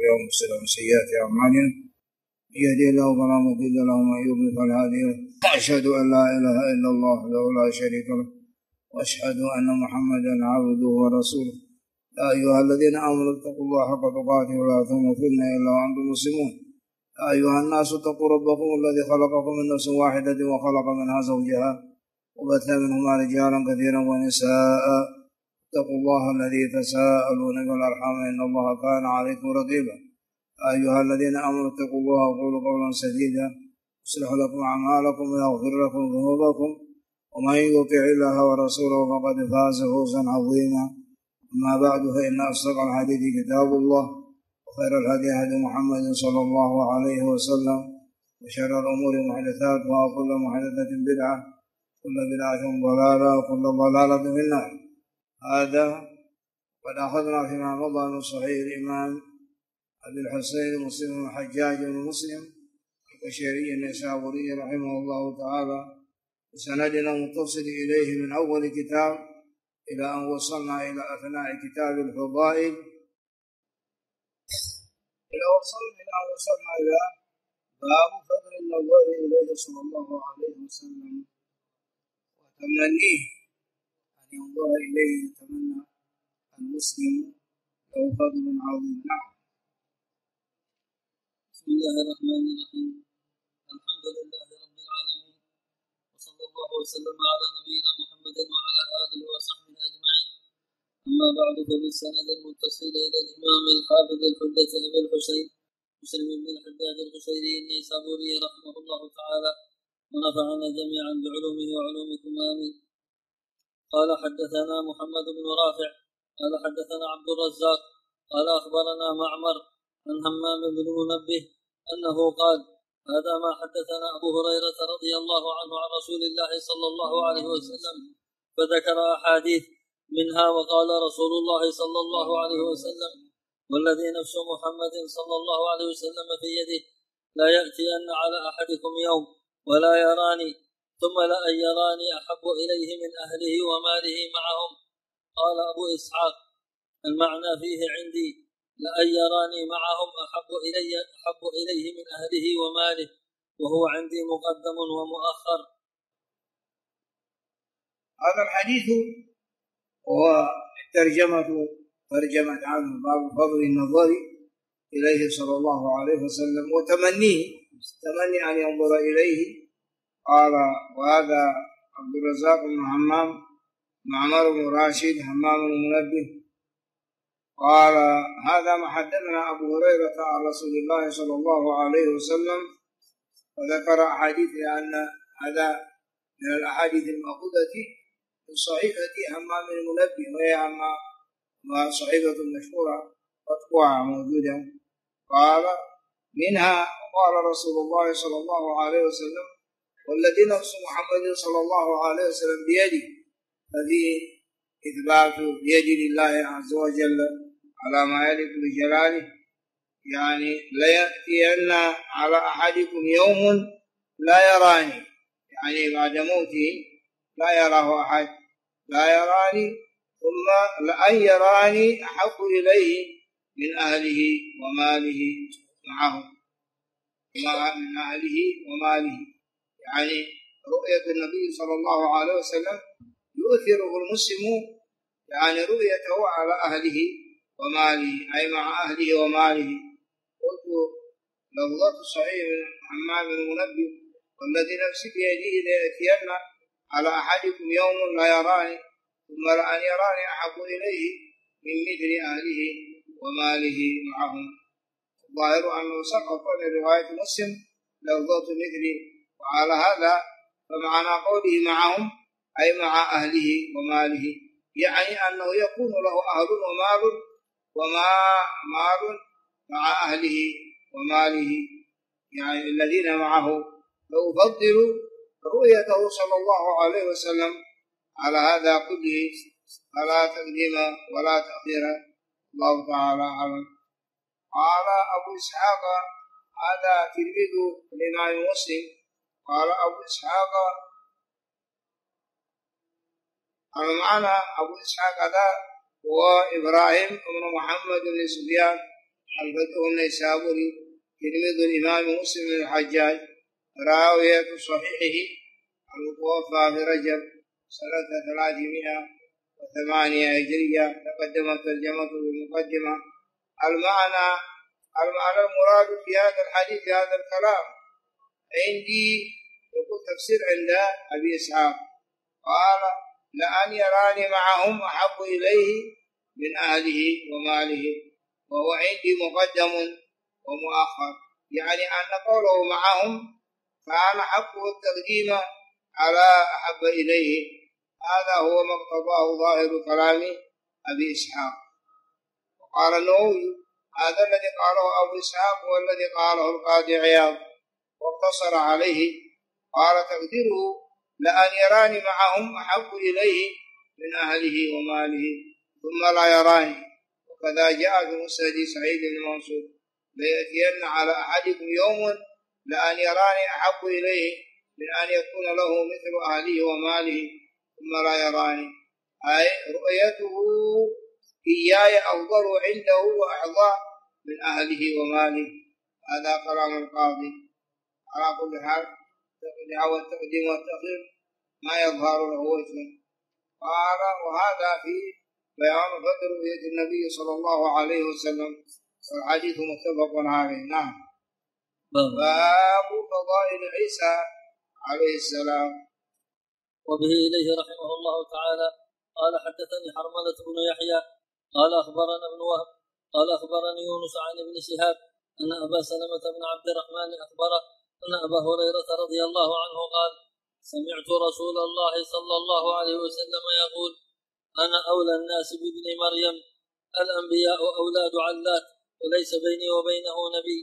أنفسنا ومن سيئات أعمالنا من يهده الله فلا مضل له ومن يضلل فلا هادي له وأشهد أن لا إله إلا الله وحده لا شريك له وأشهد أن محمدا عبده ورسوله يا أيها الذين آمنوا اتقوا الله حق تقاته ولا تموتن إلا وأنتم مسلمون يا أيها الناس اتقوا ربكم الذي خلقكم من نفس واحدة وخلق منها زوجها وبث منهما رجالا كثيرا ونساء اتقوا الله الذي تساءلون به والأرحام إن الله كان عليكم رقيبا يا أيها الذين آمنوا اتقوا الله وقولوا قولا سديدا يصلح لكم أعمالكم ويغفر لكم ذنوبكم ومن يطع الله ورسوله فقد فاز فوزا عظيما أما بعد فإن أصدق الحديث كتاب الله وخير الهدي هدي محمد صلى الله عليه وسلم وشر الأمور محدثاتها وكل محدثة بدعة كل بدعة ضلالة وكل ضلالة في النار. هذا قد أخذنا فيما مضى من صحيح الإمام أبي الحسين مسلم بن الحجاج بن مسلم القشيري النيسابوري رحمه الله تعالى بسندنا متصل إليه من أول كتاب إلى أن وصلنا إلى أثناء كتاب الفضائل إلى باب فضل النظر إليه صلى الله عليه وسلم وتمنيه أن ينظر إليه يتمنى المسلم له فضل عظيم. نعم. بسم الله الرحمن الرحيم. الحمد لله رب العالمين وصلى الله وسلم على نبينا محمد وعلى آله وصحبه أجمعين. أما بعد فبالسند المتصل إلى الإمام الحافظ الحجة أبي الحسين مسلم بن الحجاج القشيري النيسابوري رحمه الله تعالى ونفعنا جميعا بعلومه وعلومكم آمين. قال حدثنا محمد بن رافع قال حدثنا عبد الرزاق قال أخبرنا معمر عن همام بن منبه أنه قال هذا ما حدثنا أبو هريرة رضي الله عنه عن رسول الله صلى الله عليه وسلم فذكر أحاديث منها وقال رسول الله صلى الله عليه وسلم والذي نفس محمد صلى الله عليه وسلم في يده لا يأتين على أحدكم يوم ولا يراني ثم لأن يراني أحب إليه من أهله وماله معهم. قال أبو إسحاق المعنى فيه عندي لأن يراني معهم أحب إليه من أهله وماله وهو عندي مقدم ومؤخر. هذا الحديث هو ترجمة عنه باب فضل النظر إليه صلى الله عليه وسلم وتمنيه تمني أن ينظر إليه. قال وهذا عبد الرزاق بن همام معمر بن راشد همام بن منبه قال هذا ما حدثنا أبو هريرة عن رسول الله صلى الله عليه وسلم وذكر أحاديث لأن هذا من الأحاديث المأخوذة من صحيفة همام بن منبه وهي صحيفة مشهورة مطبوعة موجودة. قال منها قال رسول الله صلى الله عليه وسلم والذي نفس محمد صلى الله عليه وسلم بيده ففي إثبات يد لله عز وجل على ما يليق بجلاله يعني ليأتين على أحدكم يوم لا يراني يعني بعد موته لا يراه أحد لا يراني ثم لأن يراني أحب إليه من أهله وماله معه من أهله وماله يعني رؤية النبي صلى الله عليه وسلم يؤثره المسلم يعني رؤيته على أهله وماله أي مع أهله وماله. قلت لفظة صحيح من حمام بن منبه والذي نفسي بيده ليأتين على أحدكم يوم لا يراني ثم لأن يراني أحب إليه من مثل أهله وماله معهم. الظاهر أنه سقط من رواية مسلم لفظة مثلي وعلى هذا فمعنى قوله معهم أي مع أهله وماله يعني أنه يكون له أهل ومال مع أهله وماله يعني الذين معه فيفضل رؤيته صلى الله عليه وسلم على هذا كله فلا تقديم ولا تأخير. الله تعالى أعلم. قال أبو إسحاق هذا تلميذ الإمام مسلم. قال أبو إسحاق المعنى أبو إسحاق هذا هو إبراهيم بن محمد بن سفيان الفتح النيسابوري تلميذ الإمام مسلم بن الحجاج راوية صحيحه المتوفى في رجب سنة 308 هجرية. تقدمت ترجمته بالمقدمة. المعنى المراد في هذا الحديث هذا الكلام عندي يقول تفسير عند أبي إسحاق قال لأن يراني معهم أحب إليه من أهله وماله، وهو عندي مقدم ومؤخر، يعني أن قوله معهم كان حقه التقديم على أحب إليه. هذا هو ما اقتضاه ظاهر كلام أبي إسحاق. وقال النووي هذا الذي قاله أبو إسحاق هو الذي قاله القاضي عياض واقتصر عليه. قال تقديره لأن يراني معهم أحب إليه من أهله وماله ثم لا يراني. وكذا جاء في مسند سعيد بن منصور ليأتين على أحدكم يوم لأن يراني أحب إليه من أن يكون له مثل أهله وماله ثم لا يراني، أي رؤيته إياي أفضل عنده وأحظى من أهله وماله. هذا كلام القاضي. على كل حال التقديم والتأخير ما يظهر له وجه. قال وهذا في بيان فضل رؤية النبي صلى الله عليه وسلم، والحديث متفق عليه. نعم. باب فضائل عيسى عليه السلام. وبه إليه رحمه الله تعالى قال حدثني حرملة بن يحيى قال أخبرنا ابن وهب قال أخبرني يونس عن ابن شهاب أن أبا سلمة بن عبد الرحمن أخبره أن أبا هريرة رضي الله عنه قال سمعت رسول الله صلى الله عليه وسلم يقول أنا أولى الناس بابن مريم، الأنبياء أولاد علات وليس بيني وبينه نبي.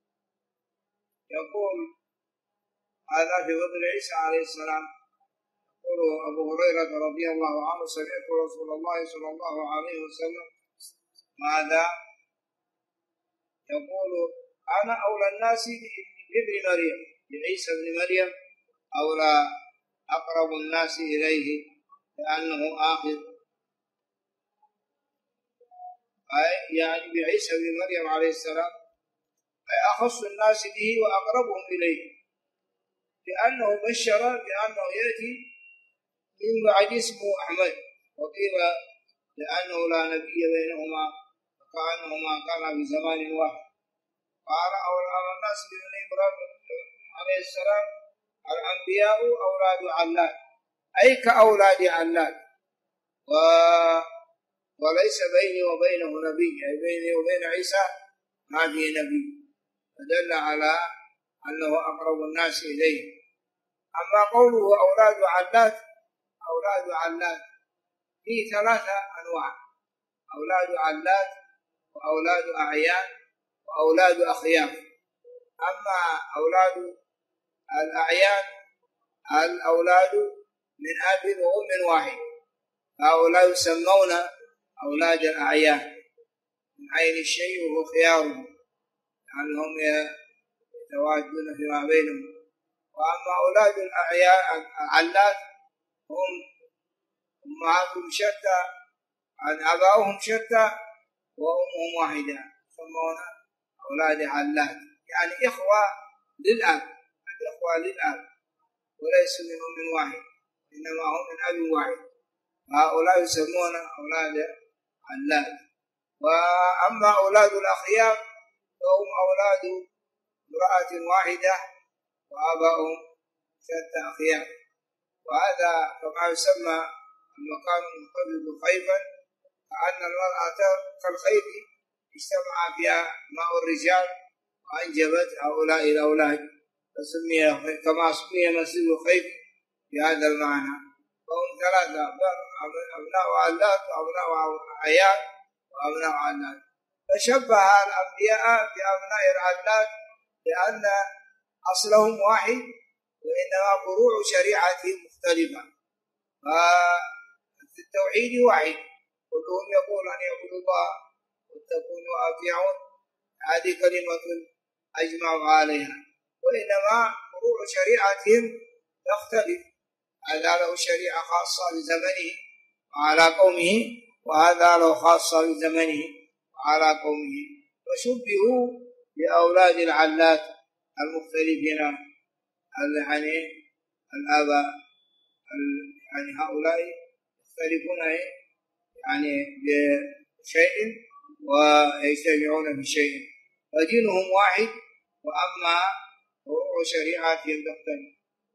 يقول هذا في فضل عيسى عليه السلام. يقول أبو هريرة رضي الله عنه سمعت رسول الله صلى الله عليه وسلم ماذا يقول أنا أولى الناس بابن مريم، بعيسى بن مريم أولى أقرب الناس إليه لأنه آخر، أي يعني بعيسى بن مريم عليه السلام أي أخص الناس به وأقربهم إليه، لأنه بشر بأنه يأتي من بعد اسمه أحمد، وقيل لأنه لا نبي بينهما وكأنهما كانا في زمان واحد. قال أولى الناس بابن إبراهيم عليه السلام الأنبياء أولاد علات، أي كأولاد علات، وليس بيني وبينه نبي، أي بيني وبين عيسى ما في نبي، فدل على أنه أقرب الناس إليه. أما قوله أولاد علات، أولاد علات فيه ثلاثة أنواع: أولاد علات وأولاد أعيان وأولاد أخيار. أما أولاد الأعيان الأولاد من أب وأم واحد، هؤلاء يسمون أولاد الأعيان من عين الشيء وهو خياره لأنهم يتواجدون فيما بينهم. وأما أولاد العلات هم أمهاتهم شتى عن أبائهم شتى وأمهم واحدة، يسمون أولاد علات، يعني إخوة للأب، الإخوة للأب وليسوا من أم واحد إنما هم من أب واحد، هؤلاء يسمون أولاد علات. وأما أولاد الأخيار فهم أولاد امرأة واحدة وآباؤهم شتى أخيار، وهذا كما يسمى المكان المنقبض خيفا، كأن المرأة كالخيف اجتمع فيها ماء الرجال وأنجبت هؤلاء الأولاد، فسمي كما سمي مسجد خيف بهذا المعنى. فهم ثلاثة: أبناء علات وأبناء عيال وأبناء علات. فشبه الأنبياء بأبناء العلات لأن أصلهم واحد وإنما فروع شريعتهم مختلفة، ففي التوحيد واحد، كلهم يقول أن يعبدوا الله واتقون وأطيعون، هذه كلمة أجمع عليها، وإنما فروع شريعتهم تختلف، هذا له شريعة خاصة بزمنه وعلى قومه، وهذا له خاصة بزمنه وعلى قومه. وشبهوا بأولاد العلات المختلفين يعني الآباء يعني هؤلاء يختلفون يعني بشيء ويجتمعون بشيء ودينهم واحد وأما فروع شريعتهم تختلف.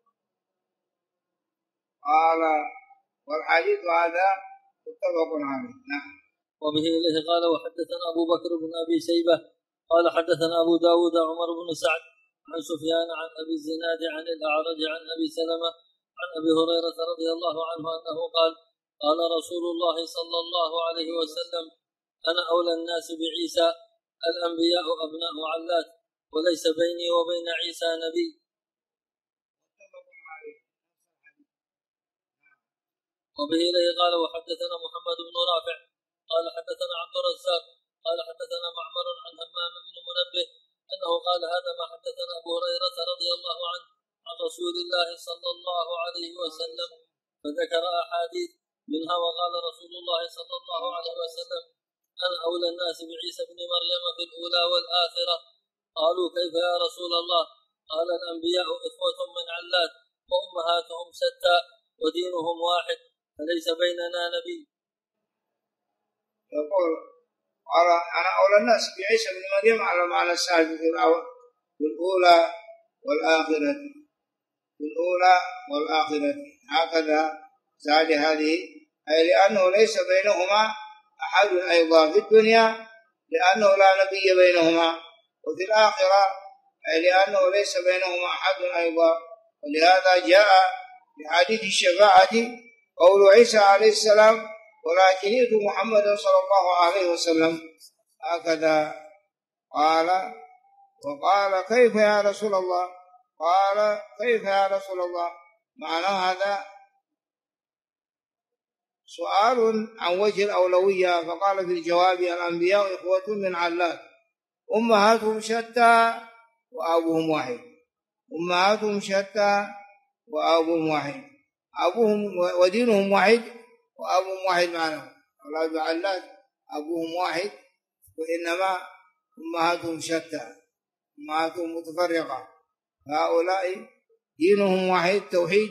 قال والحديث هذا متفق عليه. نعم. وبه إليه قال وحدثنا أبو بكر بن أبي شيبة قال حدثنا أبو داود عمر بن سعد عن سفيان عن أبي الزناد عن الأعرج عن أبي سلمة عن أبي هريرة رضي الله عنه أنه قال قال رسول الله صلى الله عليه وسلم أنا أولى الناس بعيسى الأنبياء أبناء علات وليس بيني وبين عيسى نبي. وبه إليه قال وحدثنا محمد بن رافع قال حدثنا عبد الرزاق قال حدثنا معمر عن همام بن منبه أنه قال هذا ما حدثنا أبو هريرة رضي الله عنه عن رسول الله صلى الله عليه وسلم فذكر أحاديث منها وقال رسول الله صلى الله عليه وسلم أنا أولى الناس بعيسى بن مريم في الأولى والآخرة. قالوا كيف يا رسول الله؟ قال الأنبياء إخوة من علات وأمهاتهم شتى ودينهم واحد فليس بيننا نبي. يقول أنا أولى الناس بعيسى بن مريم على معنى السابق في الأولى والآخرة في الأولى والآخرة هكذا زاد هذه أي لأنه ليس بينهما أحد أيضا في الدنيا لأنه لا نبي بينهما وفي الآخرة أي لأنه ليس بينهما أحد أيضا. ولهذا جاء في حديث الشفاعة قول عيسى عليه السلام ولكن ائتوا محمد صلى الله عليه وسلم هكذا قال. وقال كيف يا رسول الله؟ قال كيف يا رسول الله؟ معنى هذا سؤال عن وجه الأولوية فقال في الجواب الأنبياء إخوة من علات أمهاتهم شتى وأبوهم واحد. أمهاتهم شتى وأبوهم واحد أبوهم ودينهم واحد وأبوهم واحد معهم أولاد علات أبوهم واحد وإنما أمهاتهم شتى أمهاتهم متفرقة. هؤلاء دينهم واحد توحيد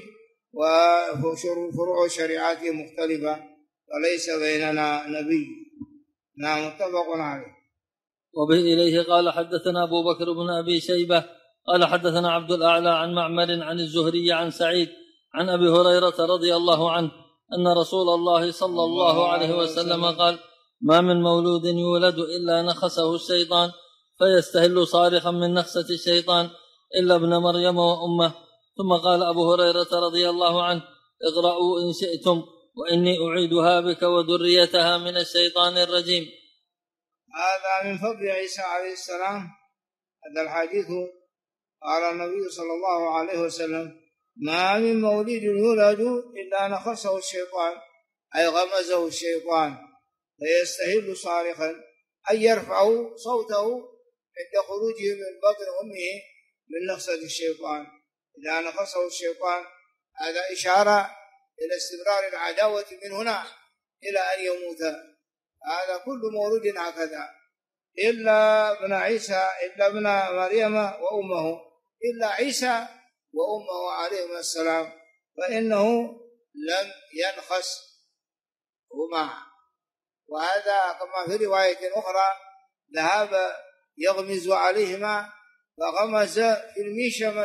وفروع شريعاتهم مختلفة وليس بيننا نبي. نعم متفق عليه. وبه إليه قال حدثنا أبو بكر بن أبي شيبة قال حدثنا عبد الأعلى عن معمر عن الزهري عن سعيد عن أبي هريرة رضي الله عنه أن رسول الله صلى الله عليه وسلم قال ما من مولود يولد إلا نخسه الشيطان فيستهل صارخا من نخسة الشيطان إلا ابن مريم وأمه. ثم قال أبو هريرة رضي الله عنه اقرأوا إن شئتم وإني أعيدها بك وذريتها من الشيطان الرجيم. هذا من فضل عيسى عليه السلام. هذا الحديث قال النبي صلى الله عليه وسلم ما من مولود يولد إلا نخسه الشيطان أي غمزه الشيطان فيستهل صارخا أي يرفع صوته عند خروجه من بطن أمه من نخسة الشيطان. إذا نخسه الشيطان هذا إشارة إلى استمرار العداوة من هنا إلى أن يموت. هذا كل مولود هكذا إلا ابن عيسى إلا ابن مريم وأمه إلا عيسى وأمه عليهما السلام فإنه لم ينخس هما. وهذا كما في رواية أخرى ذهب يغمز عليهما فغمز في الميشمة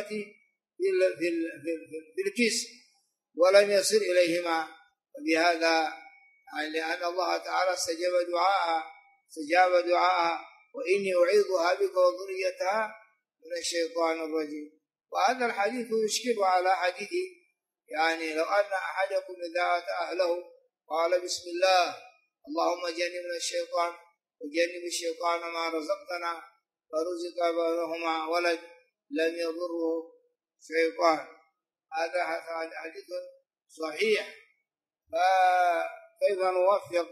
في الكيس ولم يصل إليهما. وبهذا لأن الله تعالى استجاب دعاءها وإني أعيذها بك وذريتها من الشيطان الرجيم. وهذا الحديث يشكل على حديث يعني لو أن أحدكم إذا أتى أهله قال بسم الله اللهم جنبنا الشيطان وجنب الشيطان ما رزقتنا فرزق بينهما ولد لم يضره شيطان. هذا حديث صحيح. فكيف نوفق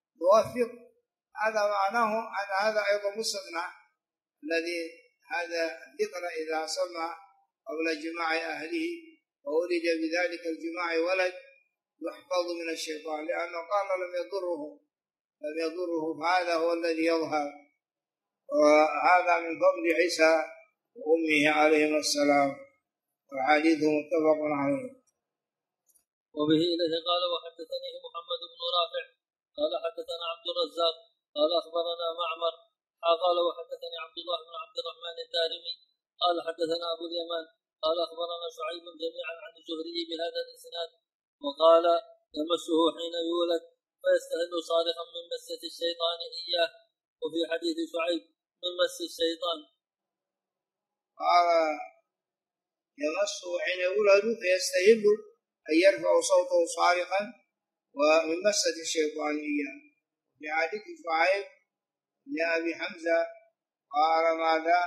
هذا معناه أن هذا أيضا مستثنى الذي هذا الذكر إذا سمى قبل جماع أهله وولد بذلك الجماع ولد يحفظ من الشيطان لأنه قال لم يضره فهذا هو الذي يظهر. وهذا من فضل عيسى وأمه عليهما السلام، والحديث متفق عليه. وبه إليه قال وحدثني محمد بن رافع قال حدثنا عبد الرزاق قال أخبرنا معمر قال وحدثني عبد الله بن عبد الرحمن الدارمي قال حدثنا أبو اليمان قال أخبرنا شعيب جميعا عن الزهري بهذا الإسناد وقال يمسه حين يولد فيستهل صارخا من مسة الشيطان إياه. وفي حديث شعيب من مس الشيطان قال يمسه حين يولد فيستهل أن يرفع صوته صارخا ومن مسة الشيطان إياه. في حديث شعيب بن أبي حمزة قال ماذا؟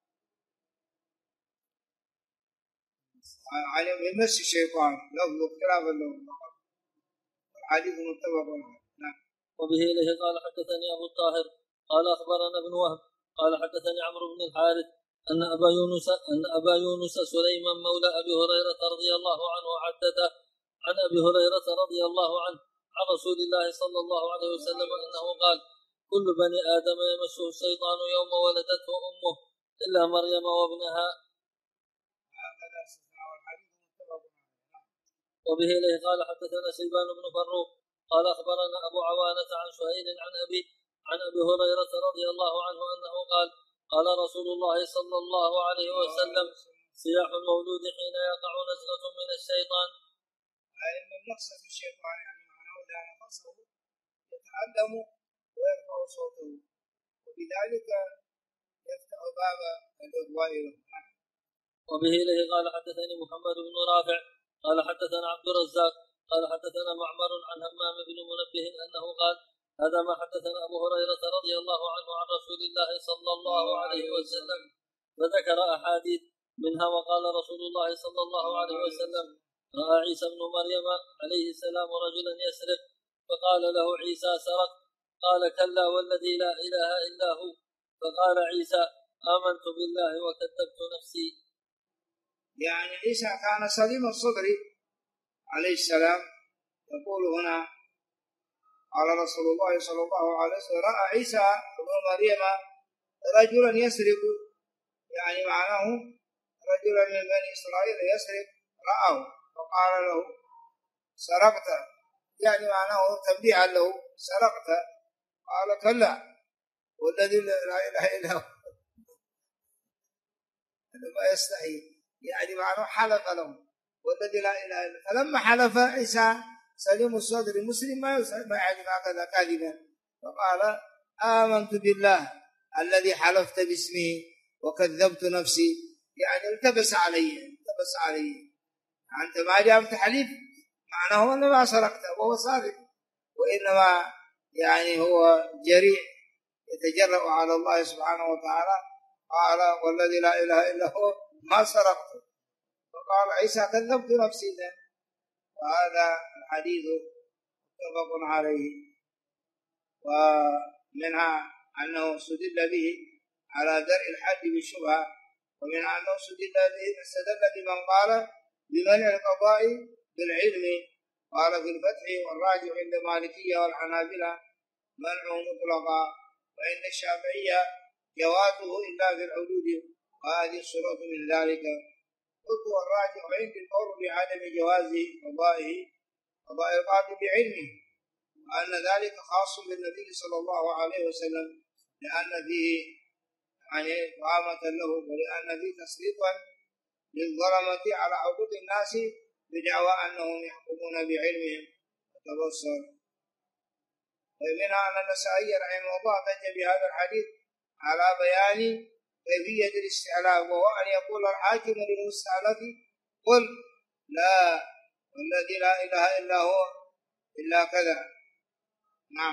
عن من مس الشيطان لفظ اختلاف اللفظ، الحديث متفق عليه. وبه إليه قال حدثني أبو الطاهر قال أخبرنا ابن وهب قال حدثني عمرو بن الحارث أن أبا يونس سليمان مولى أبي هريرة رضي الله عنه حدثه عن أبي هريرة رضي الله عنه عن رسول الله صلى الله عليه وسلم أنه قال كل بني آدم يمسه الشيطان يوم ولدته أمه إلا مريم وابنها. وبه إليه قال حدثنا شيبان بن فروخ قال أخبرنا أبو عوانة عن سهيل عن أبي هريرة رضي الله عنه أنه قال قال رسول الله صلى الله عليه وسلم صياح المولود حين يقع نزغة من الشيطان. من نقصة الشيطان يعني معناه إذا نقصه يتعلم ويرفع صوته، وبذلك يفتح باب الإغواء له. وبه إليه قال حدثني محمد بن رافع قال حدثنا عبد الرزاق قال حدثنا معمر عن همام بن منبه أنه قال هذا ما حدثنا أبو هريرة رضي الله عنه عن رسول الله صلى الله عليه وسلم، وذكر أحاديث منها وقال رسول الله صلى الله عليه وسلم رأى عيسى بن مريم عليه السلام رجلا يسرق فقال له عيسى سرق قال كلا والذي لا إله إلا هو، فقال عيسى آمنت بالله وكذبت نفسي. يعني عيسى كان سليم الصدر عليه السلام. يقول هنا قال رسول الله صلى الله عليه وسلم رأى عيسى ابن مريم رجلا يسرق، يعني معناه رجلا من بني إسرائيل يسرق رأه فقال له سرقت، يعني معناه تنبيها له سرقت، قال كلا والذي لا إله إلا هو، ما يستحي، يعني معناه حلف له والذي لا إله إلا. فلما حلف عيسى سليم الصدر مسلم ما يعرف هكذا كاذبا، فقال آمنت بالله الذي حلفت باسمه وكذبت نفسي، يعني التبس علي. أنت ما جاء بتحليف معناه أنه ما سرقت وهو صادق، وإنما يعني هو جريء يتجرأ على الله سبحانه وتعالى. قال والذي لا إله إلا هو ما سرقت، فقال عيسى كذبت نفسي. وهذا الحديث متفق عليه. ومنها أنه استدل به على درء الحد بالشبهة، ومنها أنه استدل بمن قال بمنع القضاء بالعلم. قال في الفتح والراجع عند مالكية والحنابلة منعه مطلقا، وعند الشافعية جوازه إلا في الحدود، وهذه الصورة من ذلك. قلت والراجع عندي القول بعدم جواز قضاء القاضي بعلمه، وأن ذلك خاص بالنبي صلى الله عليه وسلم، لأن فيه يعني طعامة له، ولأن فيه تسليطا للظلمة على حقوق الناس بدعوى أنهم يحكمون بعلمهم وتبصر. ومنها أن النسائي رحمه الله احتج بهذا الحديث على بيان كيفية الاستعلاء، وهو أن يقول الحاكم للمستعلف قل لا والذي لا إله إلا هو إلا كذا. نعم.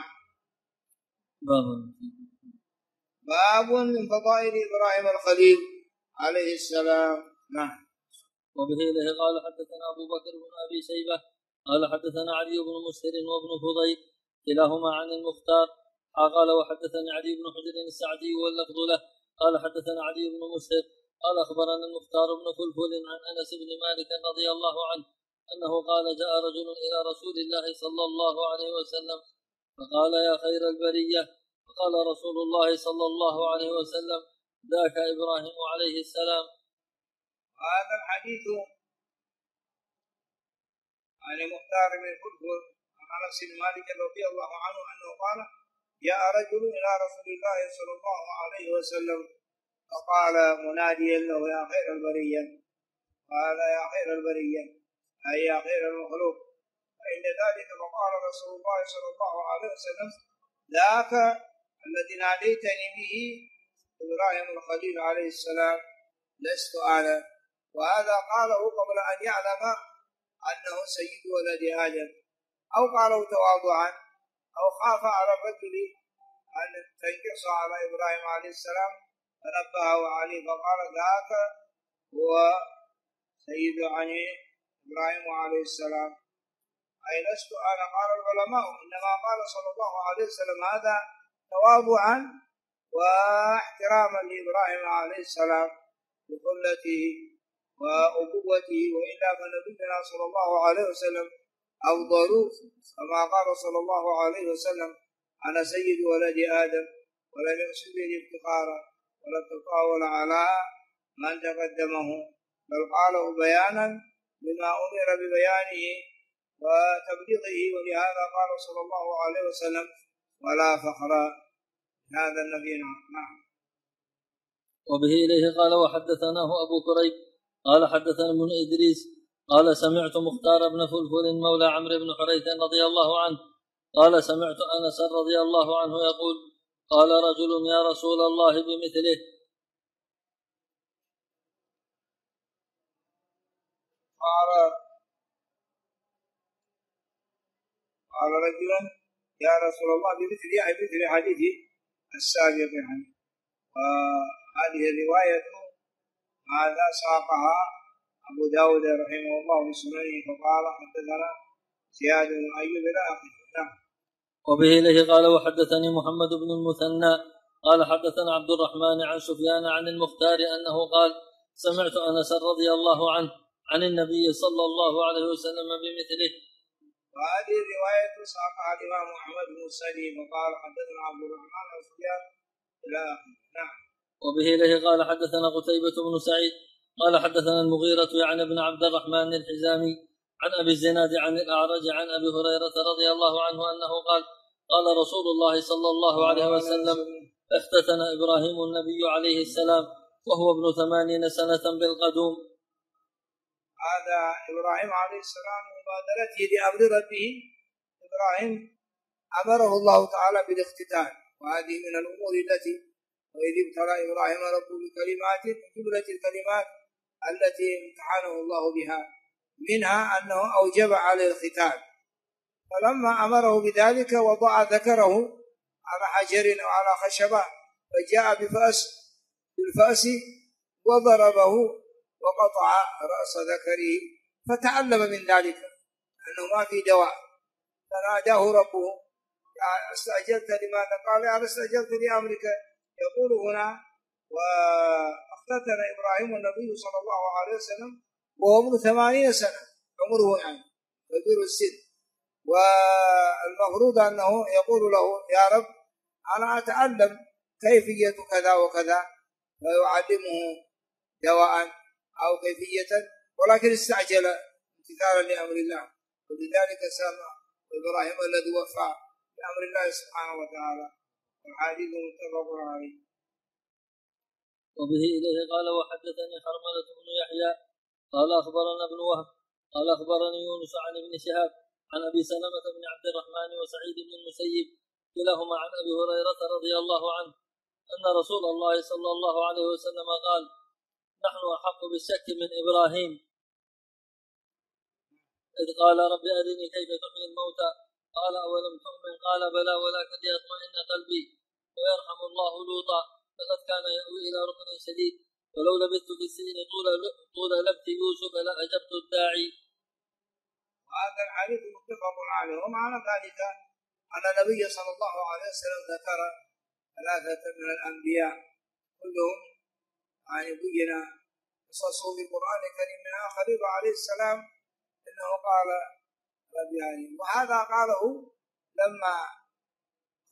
باب من فضائل إبراهيم الخليل عليه السلام. نعم. وبه إليه قال حدثنا أبو بكر بن أبي شيبة قال حدثنا علي بن مسهر وابن فضيل كلاهما عن المختار قال وحدثني علي بن حجر السعدي واللفظ له قال حدثنا علي بن مسهر قال أخبرنا المختار بن فلفل عن أنس بن مالك رضي الله عنه أنه قال جاء رجل إلى رسول الله صلى الله عليه وسلم فقال يا خير البرية، فقال رسول الله صلى الله عليه وسلم: ذاك إبراهيم عليه السلام. هذا الحديث عن مختار بن فلفل عن انس بن مالك رضي الله عنه انه قال: جاء رجل الى رسول الله صلى الله عليه وسلم فقال مناديا له: يا خير البريه. قال: يا خير البريه اي يا خير المخلوق. فان ذلك فقال رسول الله صلى الله عليه وسلم: ذاك الذي ناديتني به ابراهيم الخليل عليه السلام لست انا. وهذا قاله قبل ان يعلم أنه سيد ولد آدم، أو قاله تواضعا، أو خاف على الرجل أن تنقص على إبراهيم عليه السلام فنبهه عليه فقال: ذاك هو سيد إبراهيم عليه السلام أي لست أنا. قال العلماء: إنما قال صلى الله عليه وسلم هذا تواضعا واحتراما لإبراهيم عليه السلام بخلته وأبوته، وإلا فنبينا صلى الله عليه وسلم أفضل، كما قال صلى الله عليه وسلم: أنا سيد ولد آدم ولم يقصد به افتخارا ولا تطاول على من تقدمه، بل قاله بيانا لما أمر ببيانه وتبليغه. ولهذا قال صلى الله عليه وسلم: ولا فخر هذا النبي. نعم. وبه إليه قال: وحدثناه أبو كريب قال حدثنا ابن إدريس قال: سمعت مختار بن فلفل مولى عمرو بن حريث رضي الله عنه قال: سمعت أنس رضي الله عنه يقول: قال رجل: يا رسول الله بمثله. قال رجل: يا رسول الله بمثل حديث السابق. وهذه الرواية هذا ساقها أبو داود رحمه الله بسننه فقال: حدثنا زياد بن أيوب إلى آخره. وبه إليه قال: وحدثني محمد بن المثنى قال حدثنا عبد الرحمن عن سفيان عن المختار أنه قال: سمعت أنس رضي الله عنه عن النبي صلى الله عليه وسلم بمثله. وهذه الرواية ساقها الإمام محمد بن سليم وقال: حدثنا عبد الرحمن عن سفيان إلى آخره. نعم. وبه إليه قال: حدثنا قتيبة بن سعيد قال حدثنا المغيرة يعني بن عبد الرحمن الحزامي عن أبي الزناد عن الأعرج عن أبي هريرة رضي الله عنه أنه قال: قال رسول الله صلى الله عليه وسلم: اختتن إبراهيم النبي عليه السلام وهو ابن 80 سنة بالقدوم. هذا إبراهيم عليه السلام مبادرته لأمر ربه. إبراهيم أمره الله تعالى بالاختتان، وهذه من الأمور التي وإذ ابتلى إبراهيم ربه بكلمات من جملة الكلمات التي امتحنه الله بها، منها أنه أوجب عليه الختان. فلما أمره بذلك وضع ذكره على حجر أو على خشبة فجاء بالفأس وضربه وقطع رأس ذكره، فتعلم من ذلك أنه ما في دواء، فناداه ربه: استعجلت لماذا؟ قال: أنا استعجلت لأمرك. يقول هنا: واختتن إبراهيم النبي صلى الله عليه وسلم وهو ابن 80 سنة، عمره يعني كبير السن، والمفروض أنه يقول له: يا رب أنا أتعلم كيفية كذا وكذا، فيعلمه دواء أو كيفية، ولكن استعجل امتثالا لأمر الله، ولذلك سمع إبراهيم الذي وفى بأمر الله سبحانه وتعالى. والحديث متفق عليه. وبه إليه قال: وحدثني حرملة بن يحيى قال أخبرنا ابن وهب قال أخبرني يونس عن ابن شهاب عن أبي سلمة بن عبد الرحمن وسعيد بن المسيب كلاهما عن أبي هريرة رضي الله عنه أن رسول الله صلى الله عليه وسلم قال: نحن أحق بالشك من إبراهيم إذ قال: رب أرني كيف تحيي الموتى قال: أولم تؤمن قال: بلى ولكن ليطمئن قلبي. ويرحم الله لوطا فقد كان يأوي إلى ركن شديد ولو لبثت في السجن طول لبث يوسف لأجبت الداعي. وهذا الحديث متفق عليه. ومعنى ذلك أن النبي صلى الله عليه وسلم ذكر 3 من الأنبياء كلهم يعني بين قصصه في القرآن الكريم، منها خليل عليه السلام إنه قال ربي. وهذا قاله لما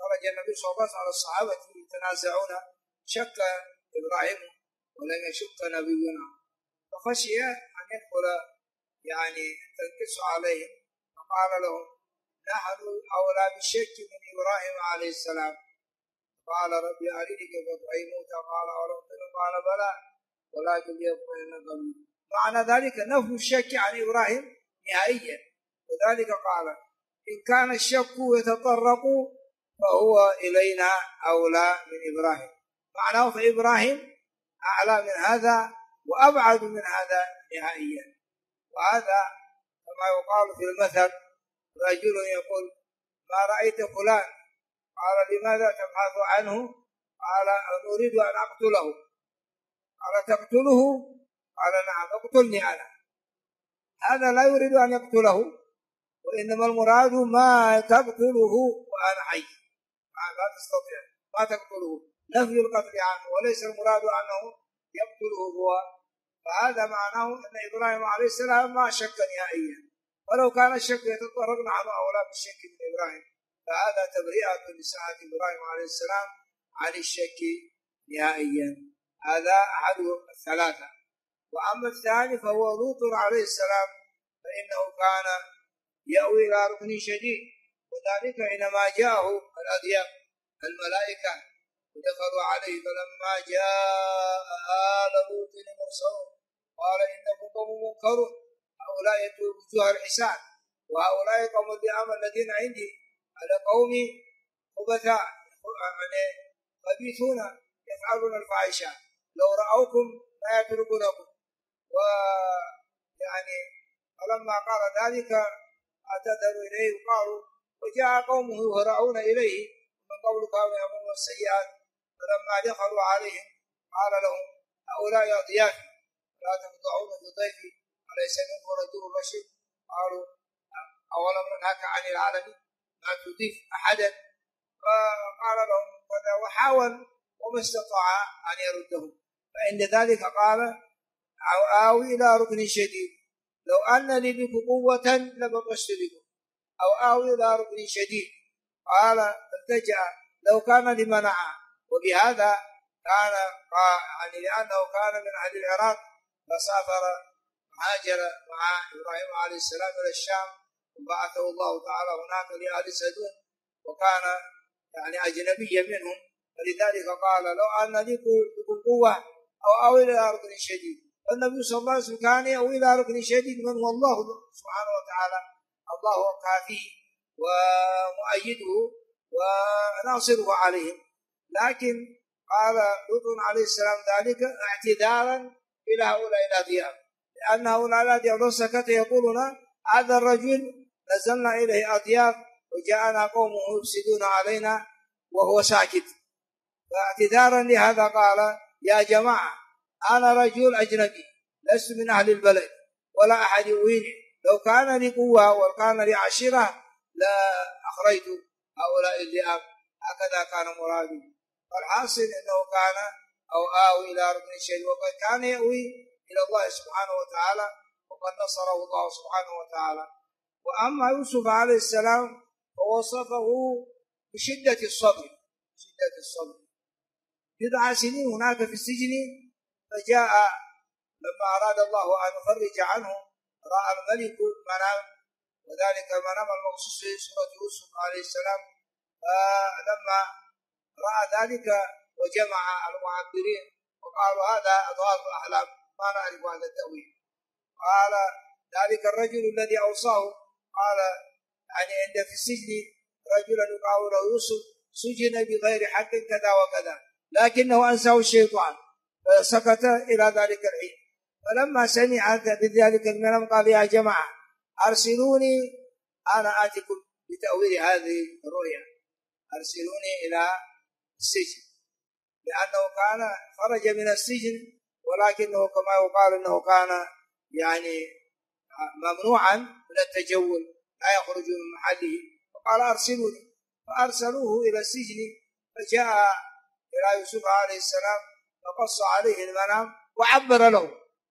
خرج النبي صلى الله عليه وسلم على الصحابة يتنازعون، شك إبراهيم ولم يشك نبينا، فخشي أن يدخل يعني تنكس عليهم، فقال لهم نحن أولى بالشك من إبراهيم عليه السلام. قال ربي أريني كيف تحيي موتى، قال أولم تؤمن؟ قال بلى ولكن ليطمئن قلبي. معنى ذلك نفي الشك عن إبراهيم نهائيا، وذلك قال إن كان الشك يتطرق فهو إلينا أولى من إبراهيم، معناه فإبراهيم أعلى من هذا وأبعد من هذا نهائيا. وهذا كما يقال في المثل، رجل يقول ما رأيت فلان، قال لماذا تبحث عنه؟ قال أريد أن أقتله. قال تقتله؟ قال نعم اقتلني أنا. هذا لا يريد أن يقتله، وإنما المراد ما تقتله وأنا حي، لا تستطيع ما تقتله، نفي القتل عنه، وليس المراد أنه يقتله هو. فهذا معناه أن إبراهيم عليه السلام ما شك نهائيا، ولو كان الشك يتطرق نحن أولى بالشك من إبراهيم، فهذا تبرئة لسعة إبراهيم عليه السلام عن الشك نهائيا. هذا أحد الثلاثة. وأما الثاني فهو لوط عليه السلام، فإنه كان يأوي إلى ركن شديد، وذلك حينما جاءه الأضياف الملائكة ودخلوا عليه، فلما جاء آل لوط المرسلون قال إنكم قوم منكرون، هؤلاء يتركوا وجوه الحسان، وهؤلاء قوم الذئام الذين عندي على قومي خبثاء خبيثون يفعلون الفاحشة، لو رأوكم لا يتركونكم. ويعني فلما قال ذلك اعتذروا إليه وقالوا، وجاء قومه يهرعون إليه من قول كانوا يأمرون السيئات، فلما دخلوا عليهم قال لهم هؤلاء أضيافي لا تفضعون بضيفي، أليس منكم رجل رشيد؟ قالوا أولم ننهك عن العالمين، ما تضيف أحدا. فقال لهم كذا، وحاول وما استطاع أن يردهم. فعند ذلك قال آوي إلى ركن شديد، لو أن لي بكم قوة لبطشت بكم، أو آوي إلى ركن شديد. قال التجأ لو كان لمنعه، وبهذا كان يعني لأنه كان من أهل العراق، فسافر هاجر مع إبراهيم عليه السلام إلى الشام، وبعثه الله تعالى هناك لأهل سدوم، وكان يعني أجنبيا منهم، فلذلك قال لو أن لكم قوة أو آوي إلى ركن شديد. فالنبي صلى الله عليه وسلم كان يأوي إلى ركن شديد من هو الله سبحانه وتعالى، الله هو كافيه ومؤيده وناصره عليهم. لكن قال لوط عليه السلام ذلك اعتذارا إلى هؤلاء الأضياف، لأن هؤلاء الأضياف لو سكت يقولون هذا الرجل نزلنا إليه أضياف وجاءنا قومه يفسدون علينا وهو ساكت. فاعتذارا لهذا قال يا جماعة أنا رجل أجنبي لست من أهل البلد ولا أحد يؤويني، لو كان لي قوة وكان لي عشيرة لا أخرجت هؤلاء اللئام، هكذا كان مرادي. فالحاصل أنه كان أو آوي إلى ركن شديد، وقد كان يأوي إلى الله سبحانه وتعالى، وقد نصره الله سبحانه وتعالى. وأما يوسف عليه السلام فوصفه بشدة الصبر، شدة الصبر. 9 سنين هناك في السجن، فجاء لما أراد الله أن يفرج عنه رأى الملك منام، وذلك منام المقصوص في سورة يوسف عليه السلام. فلما رأى ذلك وجمع المعبرين وقالوا هذا أضغاث أحلام ما نعرف هذا التأويل. قال ذلك الرجل الذي أوصاه قال يعني عند في السجن رجلا يقال له يوسف سجن بغير حق كذا وكذا، لكنه أنساه الشيطان فسكت إلى ذلك الحين. فلما سمع بذلك المنام قال يا جماعة أرسلوني أنا آتكم بتأويل هذه الرؤيا، أرسلوني إلى السجن، لأنه كان خرج من السجن ولكنه كما يقال أنه كان يعني ممنوعا من التجول لا يخرج من محله، فقال أرسلوني، فأرسلوه إلى السجن. فجاء إلى يوسف عليه السلام فقص عليه المنام وعبر له،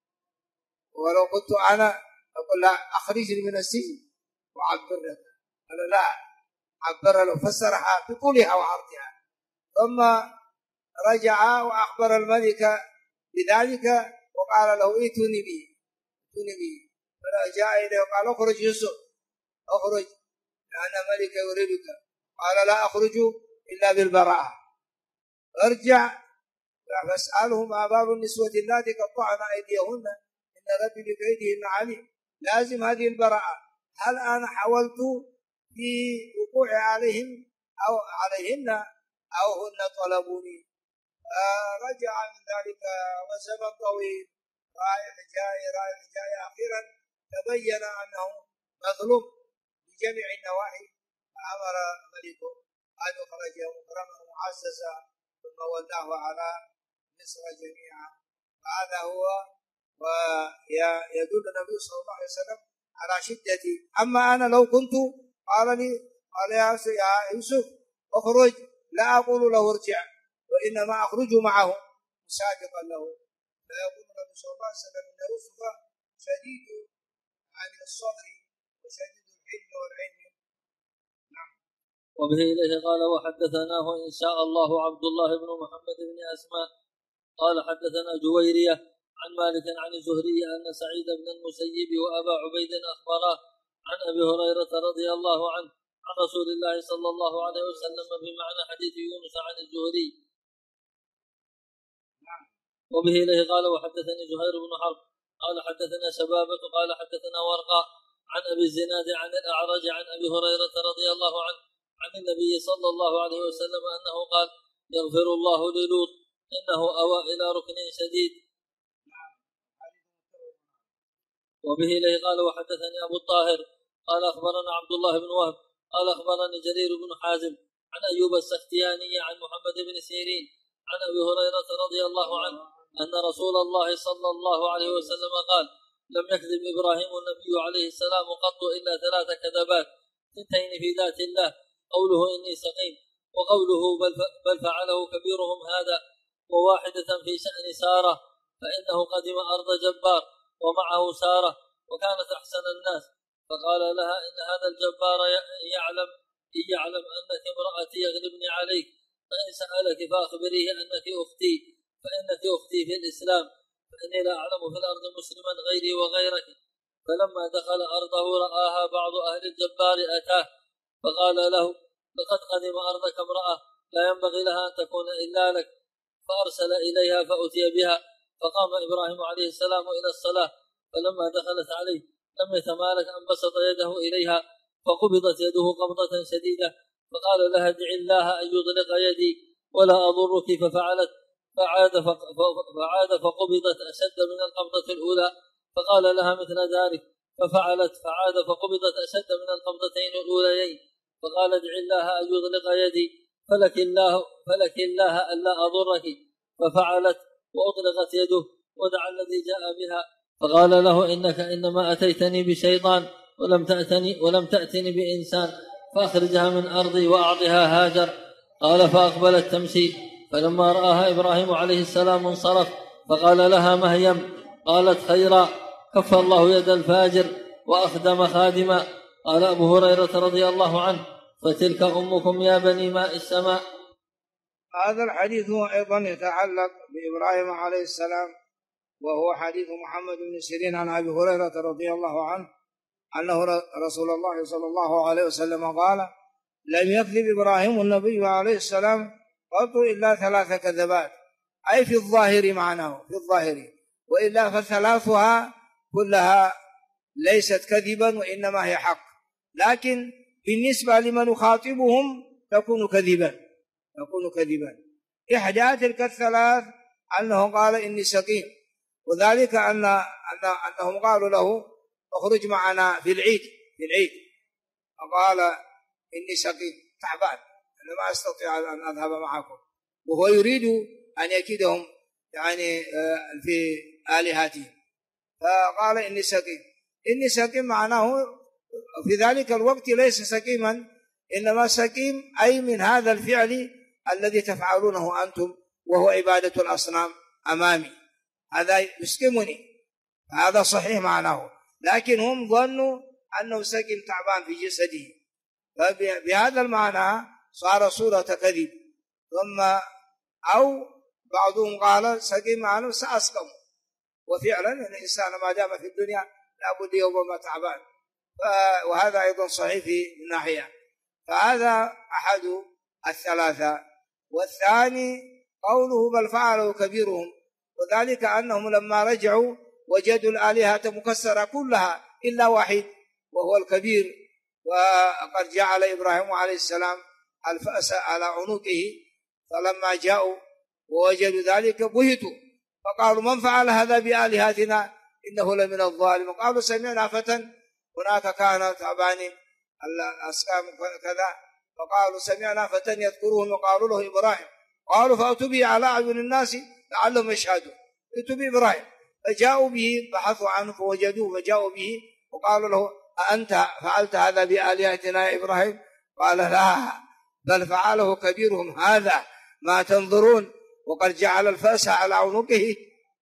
ولو كنت أنا أقول لا أخرجني من السجن وعبر له، قال لا عبر له فسرها بطولها وعرضها، ثم رجع وأخبر الملك بذلك وقال له ائتوني به فلا جاء إليه وقال اخرج يوسف اخرج لأن ملك يريدك، قال لا أخرج إلا بالبراءة، ارجع فاسألهم ما بال النسوة اللاتي قطعن أيديهن إن ربي بكيدهن عليم، لازم هذه البراءة. هل أنا حاولت في وقوع عليهم أو عليهن أو هن طلبوني؟ رجع من ذلك وزمن طويل رايح جاي أخيرا تبين أنه مظلوم بجميع النواحي، فأمر ملكه أن يخرجه مكرما معززا ثم ولاه على مصر جميعا. هذا هو ويدل النبي صلى الله عليه وسلم على شدتي. أما أنا لو كنت قال يا يوسف اخرج لا أقول له ارجع، وإنما أخرج معه مسابقا له. فيقول النبي صلى الله عليه وسلم إن يوسف شديد عن الصبر وشديد الحلم والعلم. نعم. وبه إليه قال وحدثناه إن شاء الله عبد الله بن محمد بن أسماء قال حدثنا جويرية عن مالك عن الزهري أن سعيد بن المسيب وأبا عبيد أخبره عن أبي هريرة رضي الله عنه عن رسول الله صلى الله عليه وسلم بمعنى حديث يونس عن الزهري. وبه إليه قال وحدثني زهير بن حرب قال حدثنا شبابة قال حدثنا ورقة عن أبي الزناد عن الأعرج عن أبي هريرة رضي الله عنه عن النبي صلى الله عليه وسلم أنه قال يغفر الله للوط إنه أوى إلى ركن شديد. وبه إليه قال وحدثني أبو الطاهر قال أخبرنا عبد الله بن وهب قال أخبرني جرير بن حازم عن أيوب السختياني عن محمد بن سيرين عن أبي هريرة رضي الله عنه أن رسول الله صلى الله عليه وسلم قال لم يكذب إبراهيم النبي عليه السلام قط إلا 3 كذبات، 2 في ذات الله قوله إني سقيم، وقوله بل فعله كبيرهم هذا، وواحدة في شأن سارة فإنه قدم أرض جبار ومعه سارة وكانت أحسن الناس، فقال لها إن هذا الجبار يعلم أنك امرأتي يغلبني عليك، فإن سألك فأخبريه أنك أختي، فإنك أختي في الإسلام، فإني لا أعلم في الأرض مسلما غيري وغيرك. فلما دخل أرضه رآها بعض أهل الجبار أتاه فقال له لقد قدم أرضك امرأة لا ينبغي لها أن تكون إلا لك، فأرسل إليها فأتي بها، فقام إبراهيم عليه السلام إلى الصلاة، فلما دخلت عليه لم يتمالك أن بسط يده إليها، فقبضت يده قبضة شديدة، فقال لها ادع الله أن يطلق يدي ولا أضرك، ففعلت فعاد فقبضت أشد من القبضة الأولى، فقال لها مثل ذلك، ففعلت فعاد فقبضت أشد من القبضتين الأوليين، فقال ادع الله أن يطلق يدي فلك الله ألا أضرك، ففعلت وأطلقت يده، ودعا الذي جاء بها فقال له إنك إنما أتيتني بشيطان ولم تأتني بإنسان، فأخرجها من أرضي وأعطها هاجر. قال فأقبلت تمشي، فلما رآها إبراهيم عليه السلام انصرف، فقال لها مهيم، قالت خيرا، كف الله يد الفاجر وأخدم خادما. قال أبو هريرة رضي الله عنه فتلك أمكم يا بني ماء السماء. هذا الحديث أيضا يتعلق بإبراهيم عليه السلام، وهو حديث محمد بن سيرين عن أبي هريرة رضي الله عنه أنه رسول الله صلى الله عليه وسلم قال لم يكذب إبراهيم النبي عليه السلام قط إلا 3 كذبات، أي في الظاهر معناه في الظاهر، وإلا فثلاثها كلها ليست كذبا وإنما هي حق، لكن بالنسبة لمن يخاطبهم تكون كذبا. إحدى تلك الثلاث أنه قال إني سقيم، وذلك أنهم قالوا له اخرج معنا في العيد فقال إني سقيم تعبان أنا ما أستطيع أن أذهب معكم، وهو يريد أن يكيدهم يعني في آلهتهم، فقال إني سقيم معناه في ذلك الوقت ليس سقيما، إنما سقيم أي من هذا الفعل الذي تفعلونه أنتم وهو عبادة الأصنام أمامي، هذا يسقمني، هذا صحيح معناه، لكن هم ظنوا أنه سقيم تعبان في جسده، فبهذا المعنى صار صورة كذب. ثم أو بعضهم قال سقي معنا سأسقم، وفعلا الإنسان ما دام في الدنيا لابد يوما تعبان، وهذا أيضا صحيح في ناحية. فهذا أحد الثلاثة. والثاني قوله بل فعله كبيرهم، وذلك أنهم لما رجعوا وجدوا الآلهة مكسرة كلها إلا واحد وهو الكبير، وقد جعل إبراهيم عليه السلام الفأس على عنقه، فلما جاءوا ووجدوا ذلك بهتوا فقالوا من فعل هذا بآلهتنا إنه لمن الظالمين. قالوا سمعنا فتى هناك كان تعبان الأسقام كذا، فقالوا سمعنا فتى يذكرهم وقالوا له إبراهيم، قالوا فأتوا به على أعين الناس لعلهم يشهدون، ائتوا بإبراهيم. فجاءوا به بحثوا عنه فوجدوه فجاءوا به وقالوا له أأنت فعلت هذا بآلهتنا يا إبراهيم؟ قال لا، بل فعله كبيرهم هذا ما تنظرون، وقد جعل الفأس على عنقه.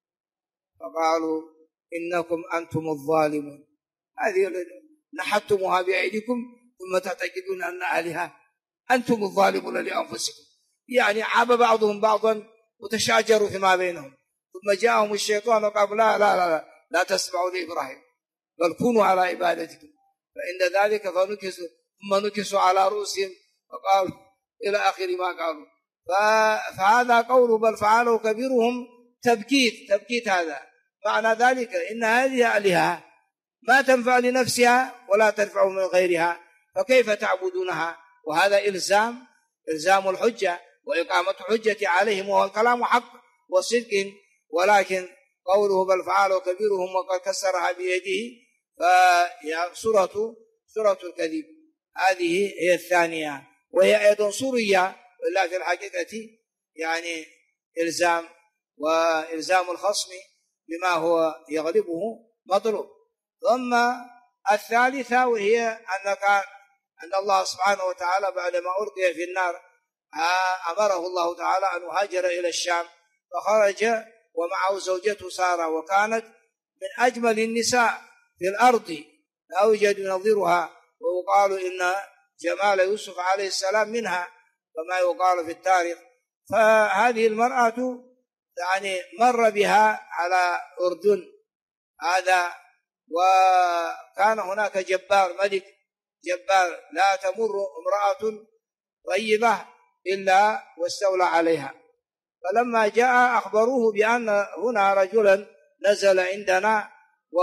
فقالوا إنكم أنتم الظالمون، هذه نحتموها بأيديكم ثم تعتقدون أن آلهة، أنتم الظالمون لأنفسكم. يعني عاب بعضهم بعضا وتشاجروا فيما بينهم، ثم جاءهم الشيطان وقال لا لا لا لا تسمعوا لإبراهيم بل كونوا على عبادتكم، فإن ذلك فنكسوا ثم نكسوا على رؤوسهم وقالوا إلى آخر ما قالوا. فهذا قوله بل فعله كبيرهم تبكيت هذا معنى ذلك إن هذه آلهة ما تنفع لنفسها ولا تنفع من غيرها، فكيف تعبدونها؟ وهذا إلزام الحجة وإقامة حجة عليهم، وهو الكلام حق وصدق. ولكن قوله بل فعله كبيرهم وقد كسرها بيده فهي سورة الكذب، هذه هي الثانية، وهي أيضا سورية، إلا في الحقيقة يعني وإلزام الخصم بما هو يغلبه مطلوب. ثم الثالثة وهي أن الله سبحانه وتعالى بعدما ألقي في النار أمره الله تعالى أن يهاجر إلى الشام، فخرج ومعه زوجته سارة، وكانت من أجمل النساء في الأرض لا يوجد نظيرها، ويقال إن جمال يوسف عليه السلام منها كما يقال في التاريخ. فهذه المرأة يعني مر بها على أردن هذا، وكان هناك جبار ملك جبار لا تمر امرأة طيبة إلا واستولى عليها. فلما جاء أخبروه بأن هنا رجلا نزل عندنا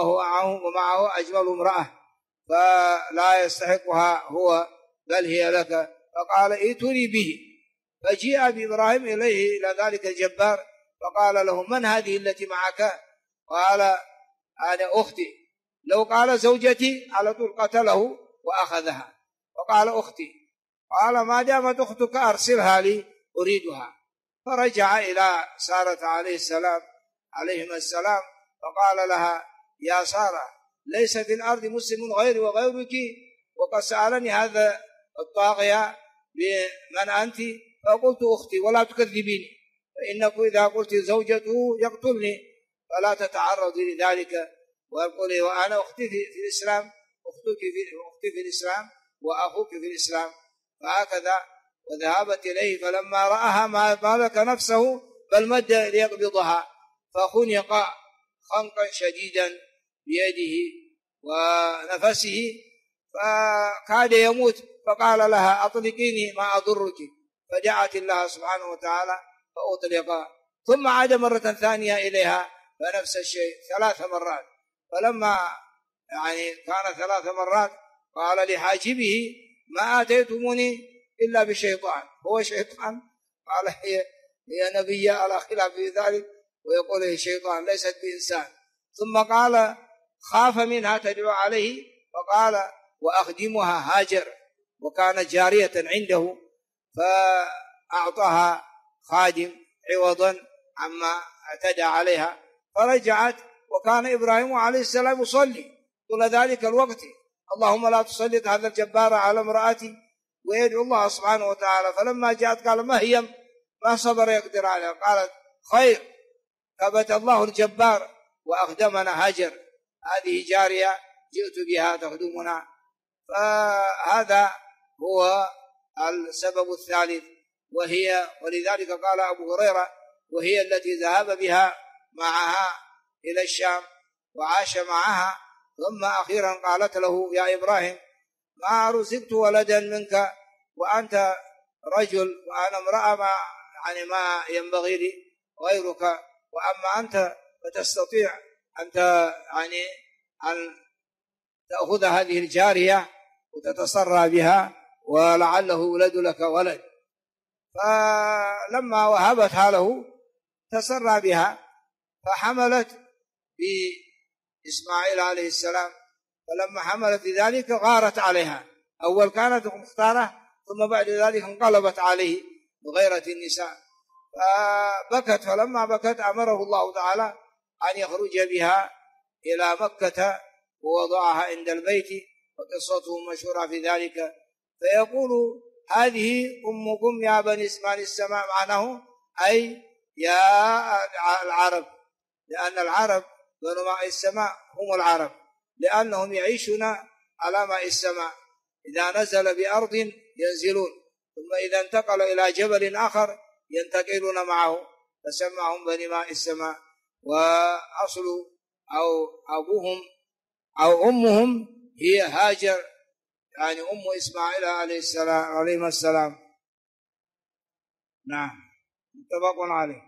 ومعه أجمل امرأة فلا يستحقها هو بل هي لك، فقال ائتوني به. فجيء بإبراهيم إليه إلى ذلك الجبار فقال له من هذه التي معك؟ قال أنا أختي. لو قال زوجتي على طول قتله وأخذها، وقال أختي. قال ما دامت أختك أرسلها لي أريدها. فرجع إلى سارة عليهما السلام فقال لها يا سارة ليس في الأرض مسلم غيري وغيرك، وقد سألني هذا الطاغية بمن أنت؟ فقلت أختي ولا تكذبيني، فإنك إذا قلت زوجته يقتلني، فلا تتعرضي لذلك وقولي وأنا أختي في الإسلام، أختي في الإسلام وأخوك في الإسلام. فهكذا وذهبت إليه، فلما رأها ما ملك نفسه بل مد ليقبضها، فخنق خنقا شديدا بيده ونفسه فكاد يموت، فقال لها أطلقيني ما أضرك، فدعت الله سبحانه وتعالى فأطلق. ثم عاد مرة ثانية إليها فنفس الشيء 3 مرات. فلما يعني كان 3 مرات قال لحاجبه ما آتيتموني إلا بشيطان، هو شيطان؟ قال هي نبي على خلاف في ذلك، ويقول هي شيطان ليست بإنسان. ثم قال خاف منها تدعو عليه، فقال وأخدمها هاجر، وكانت جارية عنده فأعطاها خادم عوضا عما اعتدى عليها. فرجعت وكان إبراهيم عليه السلام يصلي طول ذلك الوقت اللهم لا تسلط هذا الجبار على امرأتي، ويدعو الله سبحانه وتعالى. فلما جاءت قال ما هي؟ ما صبر يقدر عليها. قالت خير، ثبت الله الجبار وأخدمنا هاجر، هذه جارية جئت بها تخدمنا. فهذا هو السبب الثالث، ولذلك قال أبو هريرة: وهي التي ذهب بها معها إلى الشام وعاش معها، ثم أخيرا قالت له: يا إبراهيم، ما رزقت ولدا منك وأنت رجل وأنا امرأة، ما ينبغي لي غيرك، وأما أنت فتستطيع أن تأخذ هذه الجارية وتتصرى بها ولعله يولد لك ولد. فلما وهبتها له تسرى بها، فحملت بإسماعيل عليه السلام. فلما حملت بذلك غارت عليها، أول كانت مختارة، ثم بعد ذلك انقلبت عليه بغيرة النساء، فبكت. فلما بكت أمره الله تعالى أن يخرج بها إلى مكة ووضعها عند البيت، وقصته مشهورة في ذلك. فيقول: هذه أمكم يا بني إسماعيل السماء، معناه أي يا العرب، لأن العرب بنو ماء السماء هم العرب، لأنهم يعيشون على ماء السماء، إذا نزل بأرض ينزلون، ثم إذا انتقل إلى جبل آخر ينتقلون معه، فسمعهم بني ماء السماء. وأصل أو أبوهم أو أمهم هي هاجر، يعني أم إسماعيل عليه السلام. نعم، متفق عليه.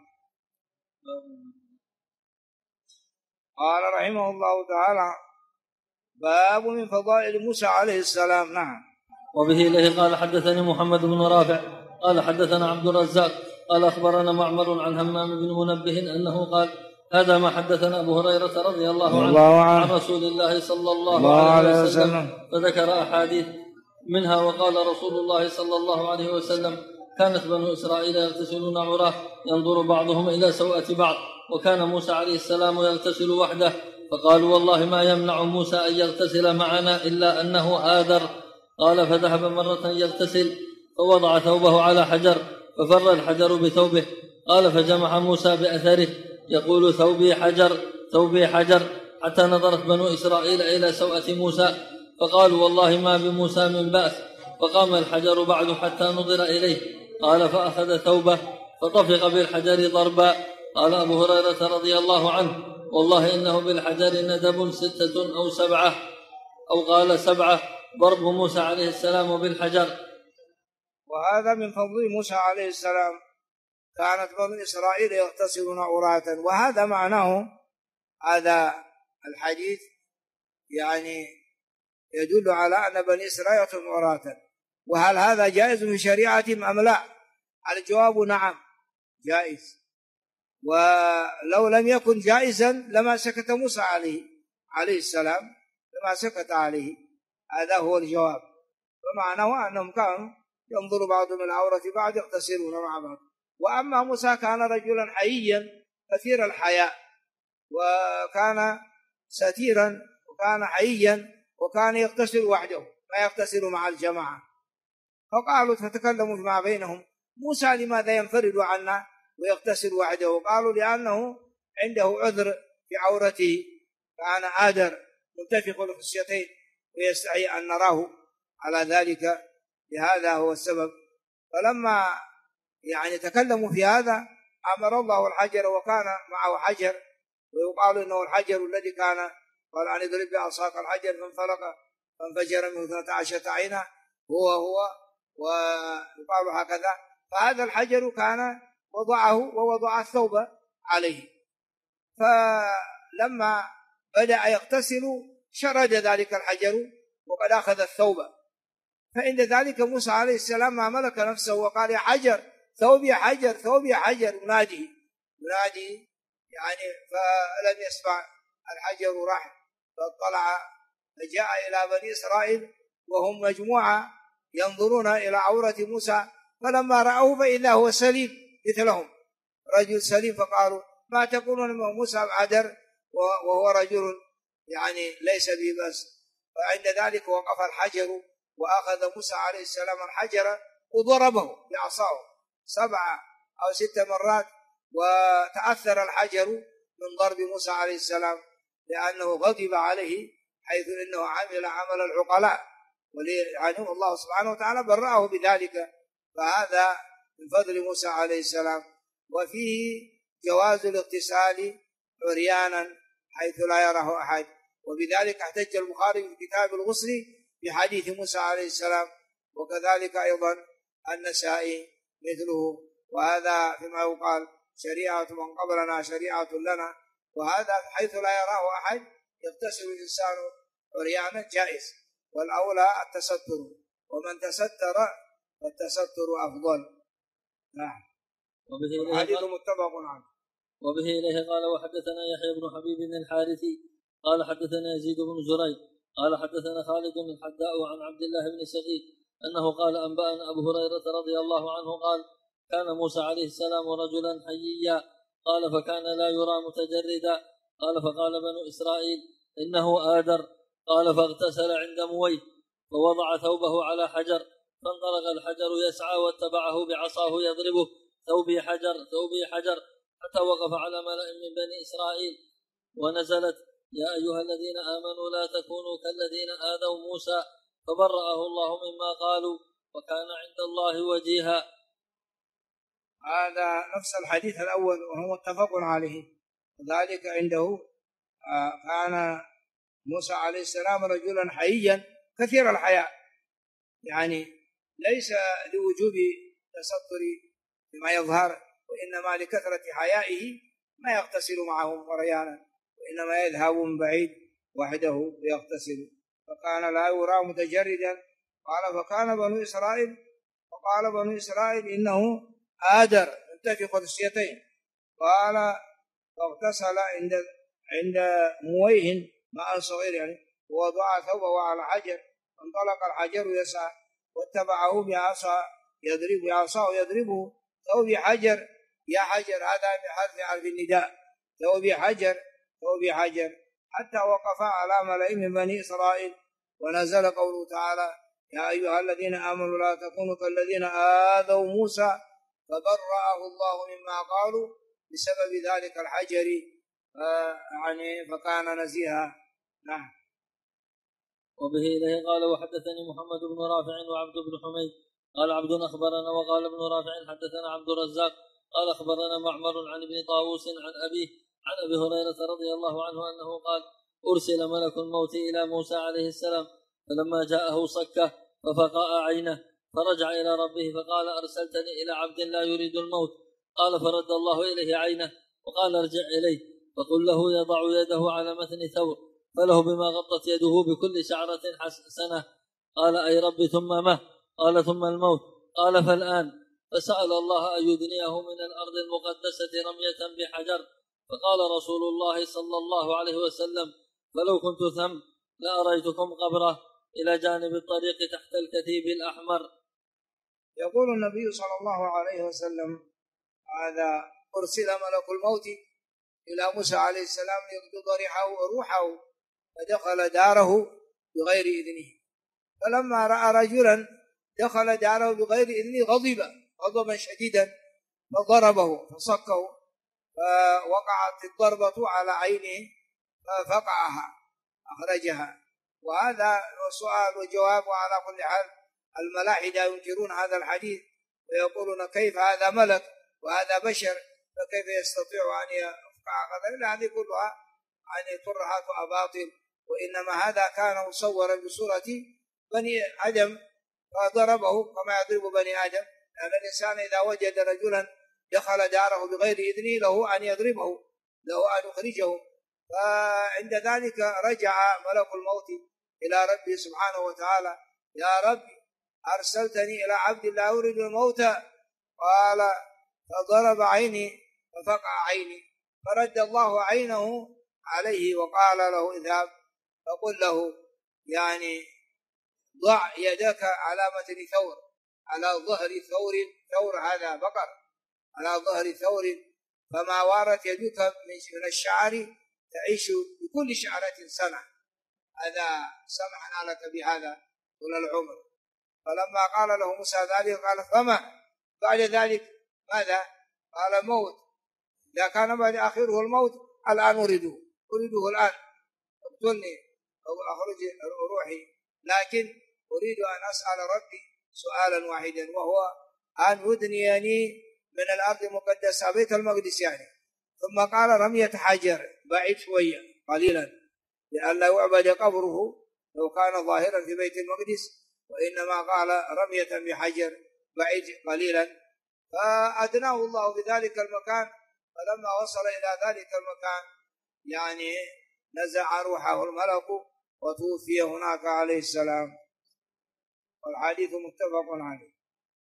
قال رحمه الله تعالى: باب من فضائل موسى عليه السلام. نعم. وبه إليه قال: حدثني محمد بن رافع قال حدثنا عبد الرزاق قال أخبرنا معمر عن همام بن منبه أنه قال: هذا ما حدثنا أبو هريرة رضي الله عنه عن رسول الله صلى الله عليه وسلم، فذكر أحاديث منها: وقال رسول الله صلى الله عليه وسلم: كانت بنو إسرائيل يغتسلون عراه ينظر بعضهم إلى سوءة بعض، وكان موسى عليه السلام يغتسل وحده، فقالوا: والله ما يمنع موسى أن يغتسل معنا إلا أنه آذر. قال: فذهب مرة يغتسل فوضع ثوبه على حجر ففر الحجر بثوبه. قال: فجمع موسى بأثره يقول: ثوبي حجر ثوبي حجر، حتى نظرت بنو إسرائيل إلى سوءة موسى، فقالوا: والله ما بموسى من بأس. فقام الحجر بعد حتى نظر إليه. قال: فأخذ ثوبه فطفق بالحجر ضربا. قال أبو هريرة رضي الله عنه: والله إنه بالحجر ندب 6 أو 7، أو قال 7، ضرب موسى عليه السلام بالحجر. وهذا من فضل موسى عليه السلام، كانت بنو إسرائيل يغتسلون عراة، وهذا معناه هذا الحديث يعني يدل على أن بني إسرائيل يغتسلون عراة. وهل هذا جائز في شريعتهم أم لا؟ الجواب نعم، جائز، ولو لم يكن جائزا لما سكت موسى عليه السلام، لما سكت عليه. هذا هو الجواب. ومعناه أنهم كانوا ينظر بعضهم إلى عورة بعض يغتسلون مع بعض. وأما موسى كان رجلا حييا كثير الحياء، وكان ستيرا، وكان حييا، وكان يغتسل وحده ما يغتسل مع الجماعة. فقالوا فتكلموا فيما بينهم: موسى لماذا ينفرد عنا ويغتسل وحده؟ قالوا: لأنه عنده عذر في عورته، كان آدر منتفق الخصيتين ويستحي أن نراه على ذلك، لهذا هو السبب. فلما تكلموا في هذا أمر الله الحجر، وكان معه حجر، ويقال إنه الحجر الذي كان قال أن اضرب بعصاك الحجر فانفلق فانفجر منه 12 عينا هو ويقال هكذا. فهذا الحجر كان وضعه ووضع الثوب عليه، فلما بدأ يغتسل شرد ذلك الحجر وقد أخذ الثوب. فعند ذلك موسى عليه السلام ما ملك نفسه وقال: يا حجر ثوبي حجر ثوبي حجر، ينادي فلم يسمع الحجر، راح فاطلع فجاء إلى بني إسرائيل وهم مجموعة ينظرون إلى عورة موسى، فلما رأوه فإذا هو سليم مثلهم، رجل سليم. فقالوا: ما تقولون موسى عذر وهو رجل ليس به بأس. فعند ذلك وقف الحجر، وأخذ موسى عليه السلام الحجر وضربه بعصاه 7 أو 6 مرات، وتأثر الحجر من ضرب موسى عليه السلام، لأنه غضب عليه، حيث إنه عمل عمل العقلاء، يعني الله سبحانه وتعالى برأه بذلك، فهذا من فضل موسى عليه السلام. وفيه جواز الاغتسال عريانا حيث لا يراه أحد، وبذلك احتج البخاري في كتاب الغسل بحديث موسى عليه السلام، وكذلك أيضا النسائي مثله. وهذا فيما يقال شريعة من قبلنا شريعة لنا، وهذا حيث لا يراه أحد يغتسل الإنسان عريانا جائز، والأولى التستر، ومن تستر فالتستر أفضل. نعم. الحديث متفق عليه. وبه إليه قال وحدثنا يحيى بن حبيب بن الحارثي قال حدثنا يزيد بن زريع قال حدثنا خالد بن الحداء عن عبد الله بن شقيق أنه قال أنبأنا أبو هريرة رضي الله عنه قال كان موسى عليه السلام رجلا حييا قال فكان لا يرى متجردا قال فقال بنو إسرائيل إنه آدر قال فاغتسل عند مويه فوضع ثوبه على حجر فانطلق الحجر يسعى واتبعه بعصاه يضربه ثوبي حجر ثوبي حجر حتى وقف على ملأ من بني إسرائيل ونزلت يا أيها الذين آمنوا لا تكونوا كالذين آذوا موسى فبرأه الله مما قالوا وكان عند الله وجيها. هذا نفس الحديث الأول وهو متفق عليه، وذلك عنده كان موسى عليه السلام رجلا حييا كثير الحياء، يعني ليس لوجوب تستر بما يظهر، وإنما لكثرة حيائه ما يغتسل معهم وريانا، وإنما يذهب من بعيد وحده ليغتسل، فكان لا يرى متجردا. قال فكان بنو إسرائيل، وقال بنو إسرائيل إنه آدر انتفي قدسيتين. قال فاغتسل عند مويه ماء صغير يعني، ووضع ثوبه على حجر فانطلق الحجر يسعى واتبعه بعصاه يضربه ثوب حجر يا حجر، هذا بحرف النداء ثوب حجر ثوب حجر، حتى وقف على ملئ من بني إسرائيل. ونزل قوله تعالى يا أيها الذين آمنوا لا تكونوا كالذين آذوا موسى فبرأه الله مما قالوا بسبب ذلك الحجر، يعني فكان نزيها. نعم. وبه إليه قال وحدثني محمد بن رافع وعبد بن حميد قال عبد أخبرنا وقال ابن رافع حدثنا عبد الرزاق قال أخبرنا معمر عن ابن طاووس عن أبيه عن أبي هريرة رضي الله عنه أنه قال أرسل ملك الموت إلى موسى عليه السلام فلما جاءه صكه ففقأ عينه فرجع إلى ربه فقال أرسلتني إلى عبد لا يريد الموت قال فرد الله إليه عينه وقال ارجع إليه فقل له يضع يده على متن ثور فله بما غطت يده بكل شعرة حسنة. قال أي رب ثم ما؟ قال ثم الموت. قال فالآن. فسأل الله أن يدنيه من الأرض المقدسة رمية بحجر فقال رسول الله صلى الله عليه وسلم فلو كنت ثم لأريتكم قبره إلى جانب الطريق تحت الكثيب الأحمر. يقول النبي صلى الله عليه وسلم هذا أرسل ملك الموت إلى موسى عليه السلام ليقبض روحه فدخل داره بغير إذنه، فلما رأى رجلا دخل داره بغير إذنه غضب غضبا شديدا فضربه فصكه، فوقعت الضربة على عينه ففقعها أخرجها. وهذا سؤال وجواب، وعلى كل حال الملاحدة ينكرون هذا الحديث ويقولون كيف هذا ملك وهذا بشر فكيف يستطيع أن يفقع هذا؟ هذه كلها يعني ترهات وأباطل، وإنما هذا كان مصورا بصورة بني آدم فضربه كما يضرب بني آدم، لأن الإنسان إذا وجد رجلا دخل داره بغير إذنه له أن يضربه، له أن يخرجه. فعند ذلك رجع ملك الموت إلى ربه سبحانه وتعالى يا رب أرسلتني إلى عبد لا يريد الموت، قال فضرب عيني ففقع عيني، فرد الله عينه عليه وقال له اذهب فقل له يعني ضع يدك على متن ثور، على ظهر ثور هذا بقر، على ظهر ثور فما وارت يدك من الشعر تعيش بكل شعرة سنة، هذا سمحنا لك بهذا طول العمر. فلما قال له موسى ذلك قال فما بعد ذلك ماذا؟ قال موت، إذا كان بعد آخره الموت الآن أريده الآن اقتلني أو أخرج روحي، لكن أريد أن أسأل ربي سؤالا واحدا، وهو أن يدنيني من الأرض المقدسة بيت المقدس يعني. ثم قال رمية حجر بعيد شوية قليلا لئلا يعبد قبره لو كان ظاهرا في بيت المقدس، وإنما قال رمية بحجر بعيد قليلا، فأدناه الله بذلك المكان. فلما وصل إلى ذلك المكان يعني نزع روحه الملك وتوفي هناك عليه السلام. والحديث متفق عليه.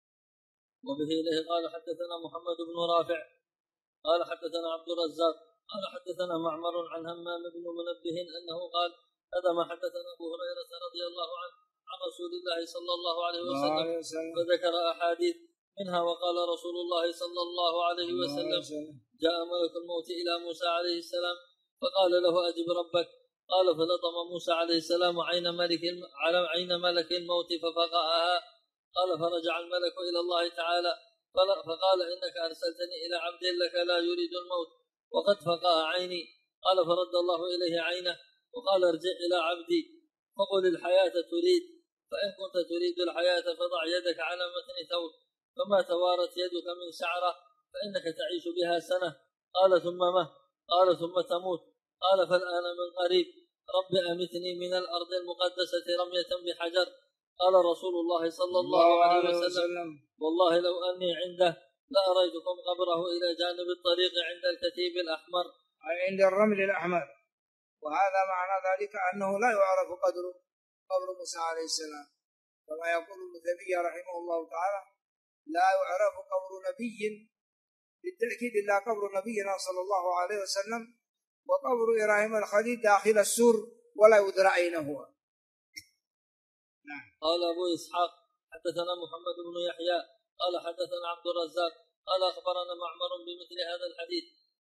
وبه إليه قال حدثنا محمد بن رافع قال حدثنا عبد الرزاق قال حدثنا معمر عن همام بن منبه أنه قال هذا ما حدثنا أبو هريرة رضي الله عنه عن رسول الله صلى الله عليه وسلم، فذكر أحاديث منها وقال رسول الله صلى الله عليه وسلم جاء ملك الموت إلى موسى عليه السلام فقال له أجب ربك، قال فلطم موسى عليه السلام عين ملك الموت ففقأها، قال فرجع الملك إلى الله تعالى فقال إنك أرسلتني إلى عبد لك لا يريد الموت وقد فقأ عيني، قال فرد الله إليه عينه وقال ارجع إلى عبدي فقل الحياة تريد، فإن كنت تريد الحياة فضع يدك على متن ثوب، فما توارت يدك من شعرة فإنك تعيش بها سنة، قال ثم ما؟ قال ثم تموت، قال فالآن من قريب رب أمتني من الأرض المقدسة رمية بحجر، قال رسول الله صلى الله عليه وسلم والله لو أني عنده لأريتكم قبره إلى جانب الطريق عند الكتيب الأحمر، أي عند الرمل الأحمر. وهذا معنى ذلك أنه لا يعرف قبر موسى عليه السلام، كما يقول ابن تيمية رحمه الله تعالى لا يعرف قبر نبي بالتأكيد إلا قبر نبينا صلى الله عليه وسلم، وقبر إبراهيم الخليل داخل السور ولا يدرى أين هو. نعم. قال أبو إسحاق حدثنا محمد بن يحيى قال حدثنا عبد الرزاق قال أخبرنا معمر بمثل هذا الحديث.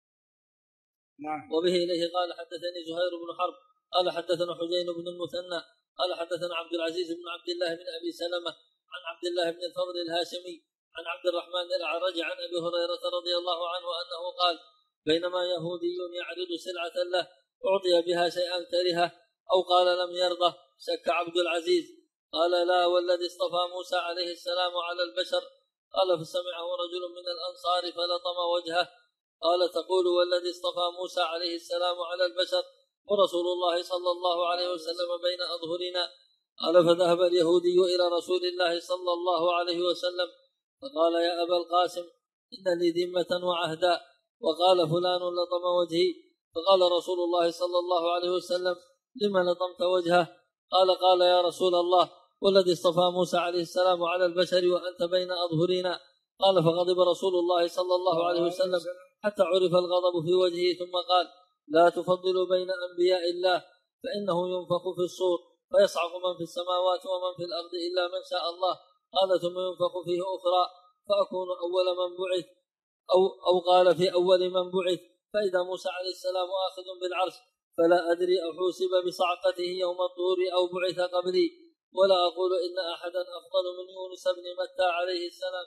نعم. وبه إليه قال حدثني زهير بن حرب قال حدثنا حجين بن المثنى قال حدثنا عبد العزيز بن عبد الله بن أبي سلمة عن عبد الله بن الفضل الهاشمي عن عبد الرحمن الأعرج عن أبي هريرة رضي الله عنه أنه قال بينما يهودي يعرض سلعة له أعطي بها شيئا كرهه أو قال لم يرضه شك عبد العزيز، قال لا والذي اصطفى موسى عليه السلام على البشر، قال فسمعه رجل من الأنصار فلطم وجهه، قال تقول والذي اصطفى موسى عليه السلام على البشر ورسول الله صلى الله عليه وسلم بين أظهرنا، قال فذهب اليهودي إلى رسول الله صلى الله عليه وسلم فقال يا أبا القاسم إن لي ذمة وعهدا، وقال فلان لطم وجهي، فقال رسول الله صلى الله عليه وسلم لما لطمت وجهه؟ قال يا رسول الله والذي اصطفى موسى عليه السلام على البشر وأنت بين أظهرنا، قال فغضب رسول الله صلى الله عليه وسلم حتى عرف الغضب في وجهه ثم قال لا تفضلوا بين أنبياء الله فإنه ينفخ في الصور فيصعق من في السماوات ومن في الأرض إلا من شاء الله، قال ثم ينفخ فيه أخرى فأكون أول من بعث أو قال في أول من بعث، فإذا موسى عليه السلام آخذ بالعرش فلا أدري أحوسب بصعقته يوم الطور أو بعث قبلي، ولا أقول إن أحدا أفضل من يونس بن متى عليه السلام.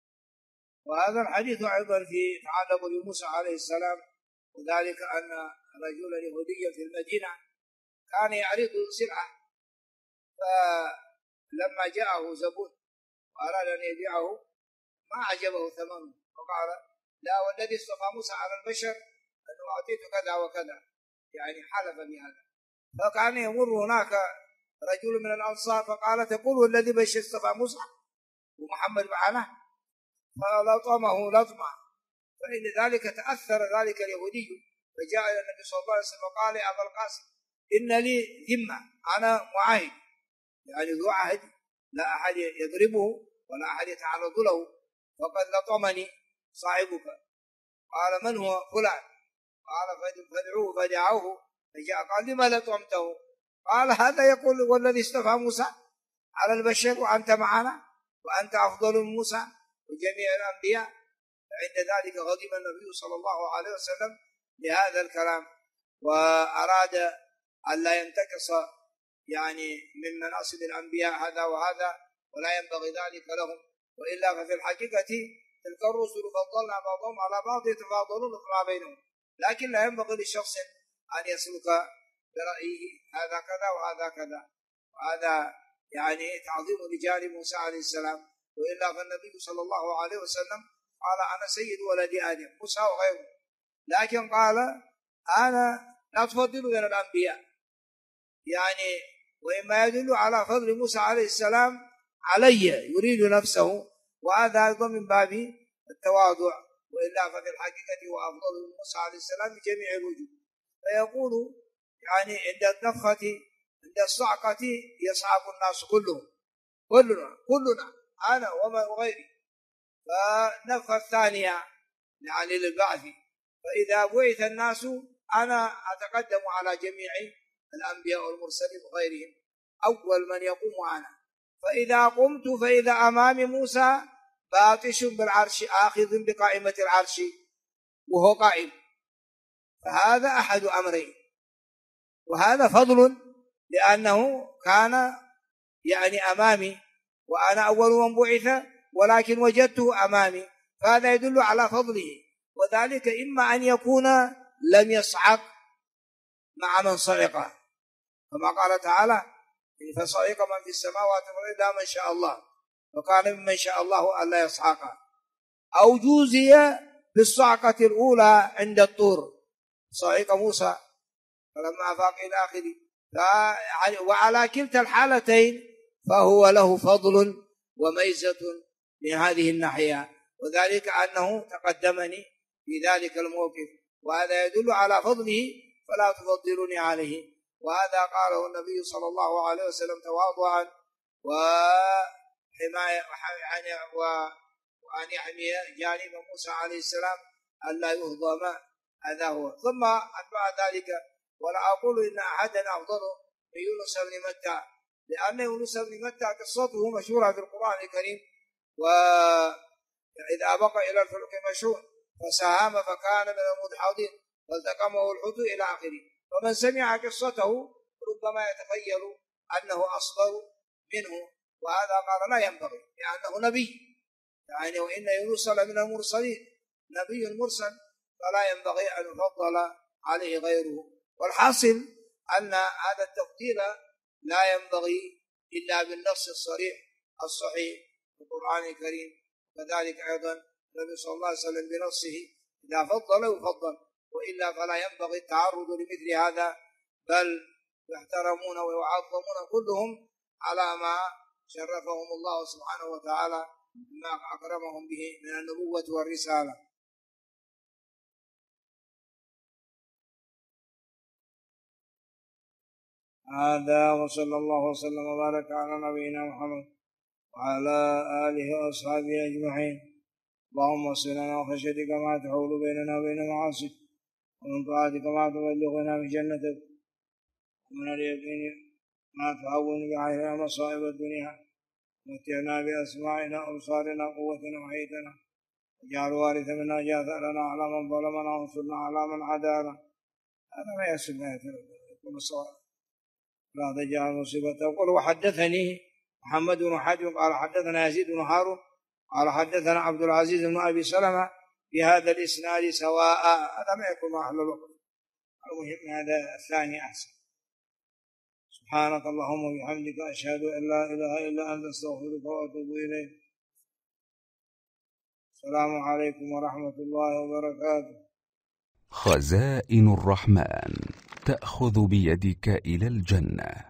وهذا الحديث أيضا في تعلق بموسى عليه السلام، وذلك أن رجلا يهوديا في المدينة كان يعرض سلعة، فلما جاءه زبون وأراد أن يبيعه ما عجبه ثمنه، فقال لا والذي اصطفى موسى على البشر أنه أعطيت كذا وكذا، يعني حلف بهذا. فكان يمر هناك رجل من الأنصار فقال تقول والذي بشر اصطفى موسى ومحمد معنا، فلطمه لطمة، فإن ذلك تأثر ذلك اليهودي فجاء إلى النبي صلى الله عليه وسلم وقال يا أبا القاسم إن لي ذمة، أنا معاهد يعني ذو عهد لا أحد يضربه ولا أحد يتعرض له، وقد لطمني صاحبك. قال من هو؟ فلان. قال فادعوه فدعوه فجاء قال لما لطمته؟ قال هذا يقول والذي اصطفى موسى على البشر وأنت معنا وأنت أفضل من موسى وجميع الأنبياء. فعند ذلك غضب النبي صلى الله عليه وسلم لهذا الكلام، وأراد أن لا ينتقص يعني من مناصب الأنبياء هذا وهذا، ولا ينبغي ذلك لهم، وإلا ففي الحقيقة تلك الرسل فضلنا بعضهم على بعض يتفاضلون فيما بينهم، لكن لا ينبغي لشخص أن يسلك برأيه هذا كذا وهذا كذا، وهذا يعني تعظيم لجانب موسى عليه السلام، وإلا فالنبي صلى الله عليه وسلم قال أنا سيد ولد آدم موسى وغيره، لكن قال أنا لا تفضل بين الأنبياء، يعني وإما يدل على فضل موسى عليه السلام علي يريد نفسه، وهذا أيضا من باب التواضع، وإلا ففي الحقيقة هو أفضل من موسى عليه السلام بجميع الوجوه. فيقول يعني عند النفخة عند الصعقة يصعق الناس كلنا أنا وغيري. فالنفخة الثانية يعني للبعث، فإذا بعث الناس أنا أتقدم على جميع الأنبياء والمرسلين وغيرهم، أول من يقوم أنا. فإذا قمت فإذا أمامي موسى باطش بالعرش آخذ بقائمة العرش وهو قائم، فهذا أحد أمرين، وهذا فضل لأنه كان يعني أمامي وأنا أول من بعث، ولكن وجدته أمامي، فهذا يدل على فضله. وذلك إما أن يكون لم يصعق مع من صعق، كما قال تعالى فصعق من في السماوات والأرض إلا من شاء الله، وكان ممن شاء الله ألا يصعق، أو جوزي بالصعقة الأولى عند الطور صعق موسى فلما أفاق إلى آخره. وعلى كلتا الحالتين فهو له فضل وميزة من هذه الناحية، وذلك أنه تقدمني في ذلك الموقف، وهذا يدل على فضله فلا تفضلني عليه. وهذا قاله النبي صلى الله عليه وسلم تواضعا وحماية وأن يحمي جانب موسى عليه السلام ألا يهضم. هذا هو. ثم أتبع ذلك ولا أقول إن أحدا أفضل من يونس بن متى، لأن يونس بن متى قصته مشهورة في القرآن الكريم، وإذا بقى إلى الفلك مشهور فساهم فكان من المدحضين فالتقمه الحوت إلى آخره. ومن سمع قصته ربما يتخيل أنه أصغر منه، وهذا قال لا ينبغي لأنه نبي، يعني وإن يونس لمن المرسلين نبي مرسل، فلا ينبغي أن يفضل عليه غيره. والحاصل أن هذا التفضيل لا ينبغي إلا بالنص الصريح الصحيح في القرآن الكريم، كذلك أيضا النبي صلى الله عليه وسلم بنصه إذا فضل يفضل، وإلا فلا ينبغي التعرض لمثل هذا، بل يحترمون ويعظمون كلهم على ما شرفهم الله سبحانه وتعالى بما أكرمهم به من النبوة والرسالة. هذا وصلى الله وسلم وبارك على نبينا محمد وعلى آله وأصحابه أجمعين. اللهم اصلنا وخشيتك ما تحول بيننا وبين معاصيك، ومن طاعتك ما تبلغنا بجنتك، ومن اليقين ما تهون بعيننا مصائب الدنيا، ومتعنا بأسماعنا وأبصارنا قوتنا وحيتنا، واجعل وارث منا جاثرنا على من ظلمنا وانصرنا على من عادانا. هذا ما يحسب ما يكون الصواب، لا تجعل مصيبته. قل وحدثني محمد بن حاتم قال حدثنا يزيد بن هارون قال حدثنا عبد العزيز بن أبي سلمة بهذا الإسناد سواء. هذا ما يكون أهل الوقت، المهم هذا الثاني أحسن. سبحانك اللهم وبحمدك أشهد أن لا إله إلا أنت أستغفرك وأتوب إليك. السلام عليكم ورحمة الله وبركاته. خزائن الرحمن تأخذ بيدك إلى الجنة.